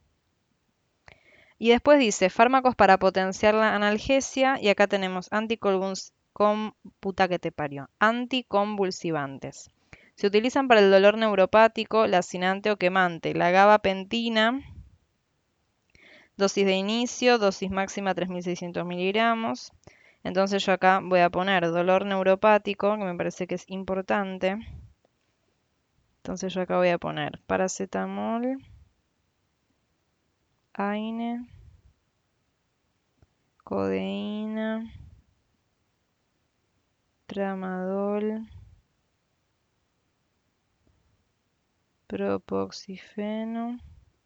Y después dice fármacos para potenciar la analgesia. Y acá tenemos puta que te parió. Anticonvulsivantes. Se utilizan para el dolor neuropático, lacinante o quemante. La gabapentina, dosis de inicio, dosis máxima 3.600 miligramos. Entonces yo acá voy a poner dolor neuropático, que me parece que es importante. Entonces yo acá voy a poner paracetamol, AINE, codeína, tramadol, propoxifeno.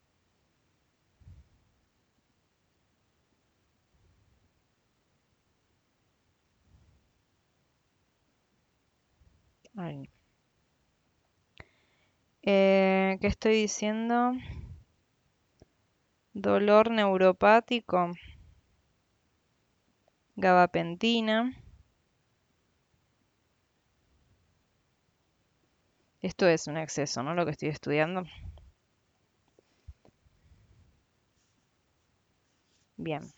Ay. ¿Qué estoy diciendo? Dolor neuropático, gabapentina. Esto es un exceso, ¿no? Lo que estoy estudiando. Bien.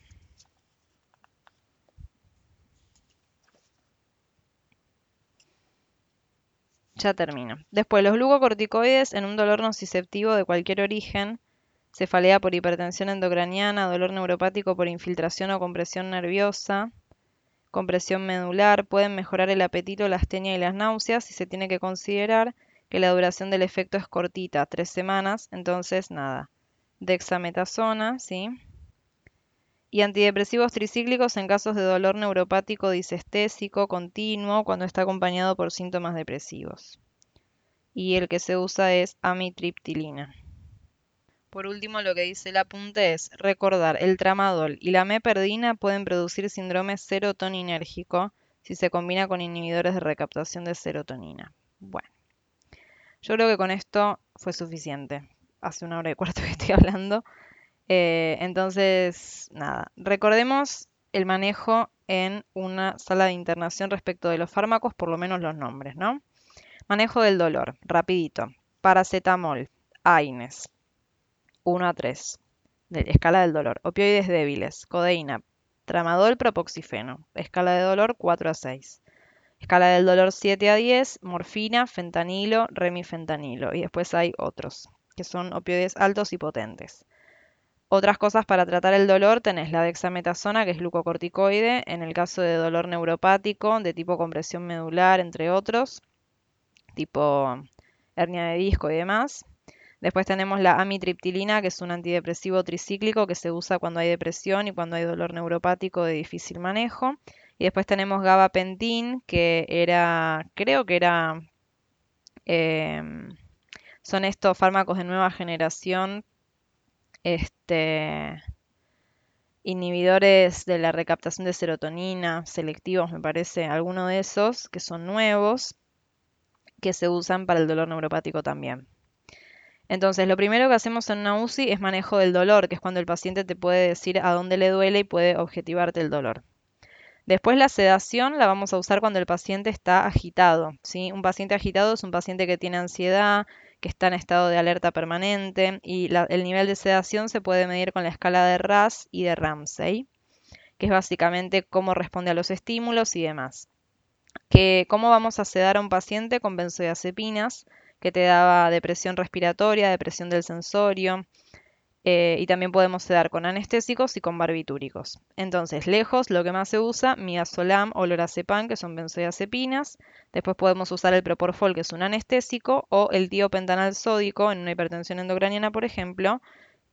Ya termino. Después, los glucocorticoides en un dolor nociceptivo de cualquier origen, cefalea por hipertensión endocraniana, dolor neuropático por infiltración o compresión nerviosa, compresión medular, pueden mejorar el apetito, la astenia y las náuseas y se tiene que considerar que la duración del efecto es cortita, 3 semanas, entonces nada. Dexametasona, ¿sí? Y antidepresivos tricíclicos en casos de dolor neuropático disestésico continuo cuando está acompañado por síntomas depresivos. Y el que se usa es amitriptilina. Por último, lo que dice el apunte es recordar, el tramadol y la meperdina pueden producir síndrome serotoninérgico si se combina con inhibidores de recaptación de serotonina. Bueno, yo creo que con esto fue suficiente. Hace 1 hora y cuarto que estoy hablando. Entonces, nada, recordemos el manejo en una sala de internación respecto de los fármacos, por lo menos los nombres, ¿no? Manejo del dolor, rapidito. Paracetamol, AINES, 1 a 3, de escala del dolor. Opioides débiles, codeína, tramadol, propoxifeno, escala de dolor 4 a 6. Escala del dolor 7 a 10, morfina, fentanilo, remifentanilo. Y después hay otros, que son opioides altos y potentes. Otras cosas para tratar el dolor tenés la dexametasona, que es glucocorticoide, en el caso de dolor neuropático, de tipo compresión medular, entre otros, tipo hernia de disco y demás. Después tenemos la amitriptilina, que es un antidepresivo tricíclico que se usa cuando hay depresión y cuando hay dolor neuropático de difícil manejo. Y después tenemos gabapentin, que era, creo que era, em, son estos fármacos de nueva generación, este, inhibidores de la recaptación de serotonina, selectivos, me parece, alguno de esos, que son nuevos, que se usan para el dolor neuropático también. Entonces, lo primero que hacemos en una UCI es manejo del dolor, que es cuando el paciente te puede decir a dónde le duele y puede objetivarte el dolor. Después la sedación la vamos a usar cuando el paciente está agitado, ¿sí? Un paciente agitado es un paciente que tiene ansiedad, que está en estado de alerta permanente y el nivel de sedación se puede medir con la escala de RASS y de Ramsay, que es básicamente cómo responde a los estímulos y demás. ¿Cómo vamos a sedar a un paciente con benzodiazepinas, que te daba depresión respiratoria, depresión del sensorio, y también podemos sedar con anestésicos y con barbitúricos. Entonces, lejos, lo que más se usa, midazolam o lorazepam, que son benzodiazepinas. Después podemos usar el propofol, que es un anestésico, o el tiopentanal sódico en una hipertensión endocraniana, por ejemplo,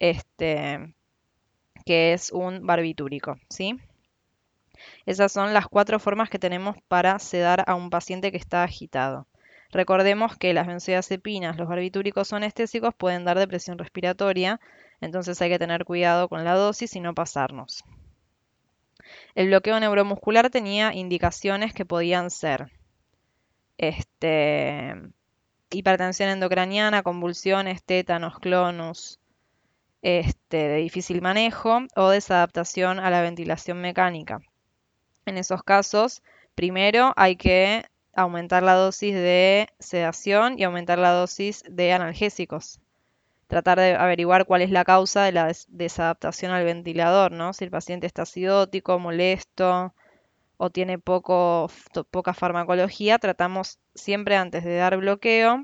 que es un barbitúrico, ¿sí? Esas son las 4 formas que tenemos para sedar a un paciente que está agitado. Recordemos que las benzodiazepinas, los barbitúricos o anestésicos pueden dar depresión respiratoria, entonces hay que tener cuidado con la dosis y no pasarnos. El bloqueo neuromuscular tenía indicaciones que podían ser este, hipertensión endocraniana, convulsiones, tétanos, clonus, de difícil manejo o desadaptación a la ventilación mecánica. En esos casos, primero hay que aumentar la dosis de sedación y aumentar la dosis de analgésicos. Tratar de averiguar cuál es la causa de la desadaptación al ventilador, ¿no? Si el paciente está acidótico, molesto o tiene poca farmacología, tratamos siempre antes de dar bloqueo,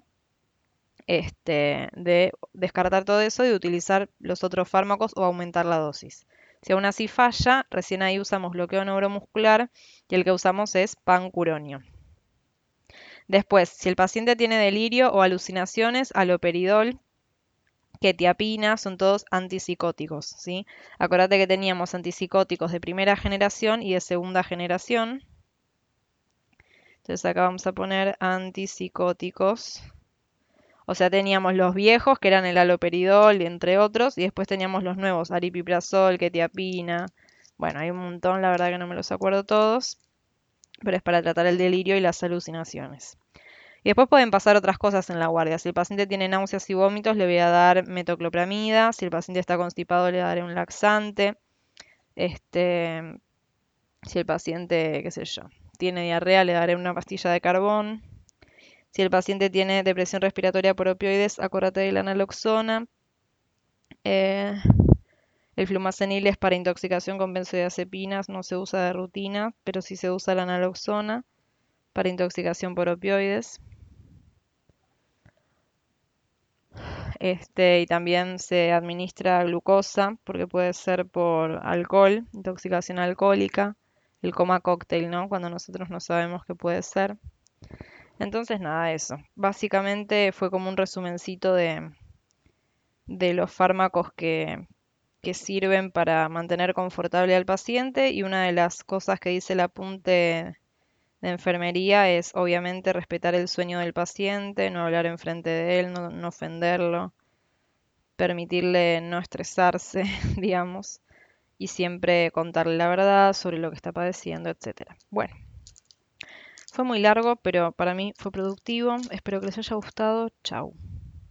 de descartar todo eso y de utilizar los otros fármacos o aumentar la dosis. Si aún así falla, recién ahí usamos bloqueo neuromuscular y el que usamos es pancuronio. Después, si el paciente tiene delirio o alucinaciones, haloperidol, quetiapina, son todos antipsicóticos, ¿sí? Acordate que teníamos antipsicóticos de primera generación y de segunda generación. Entonces acá vamos a poner antipsicóticos. O sea, teníamos los viejos, que eran el haloperidol, entre otros, y después teníamos los nuevos, aripiprazol, quetiapina. Bueno, hay un montón, la verdad que no me los acuerdo todos, pero es para tratar el delirio y las alucinaciones. Y después pueden pasar otras cosas en la guardia. Si el paciente tiene náuseas y vómitos, le voy a dar metoclopramida. Si el paciente está constipado, le daré un laxante. Este, si el paciente, qué sé yo, tiene diarrea, le daré una pastilla de carbón. Si el paciente tiene depresión respiratoria por opioides, acordate de la naloxona. Eh, el flumazenil es para intoxicación con benzodiazepinas, no se usa de rutina, pero sí se usa la naloxona para intoxicación por opioides. Y también se administra glucosa, porque puede ser por alcohol, intoxicación alcohólica, el coma cóctel, ¿no? Cuando nosotros no sabemos qué puede ser. Entonces, nada, eso. Básicamente fue como un resumencito de los fármacos que sirven para mantener confortable al paciente, y una de las cosas que dice el apunte de enfermería es obviamente respetar el sueño del paciente, no hablar enfrente de él, no ofenderlo, permitirle no estresarse, digamos, y siempre contarle la verdad sobre lo que está padeciendo, etcétera. Bueno, fue muy largo, pero para mí fue productivo. Espero que les haya gustado. Chau.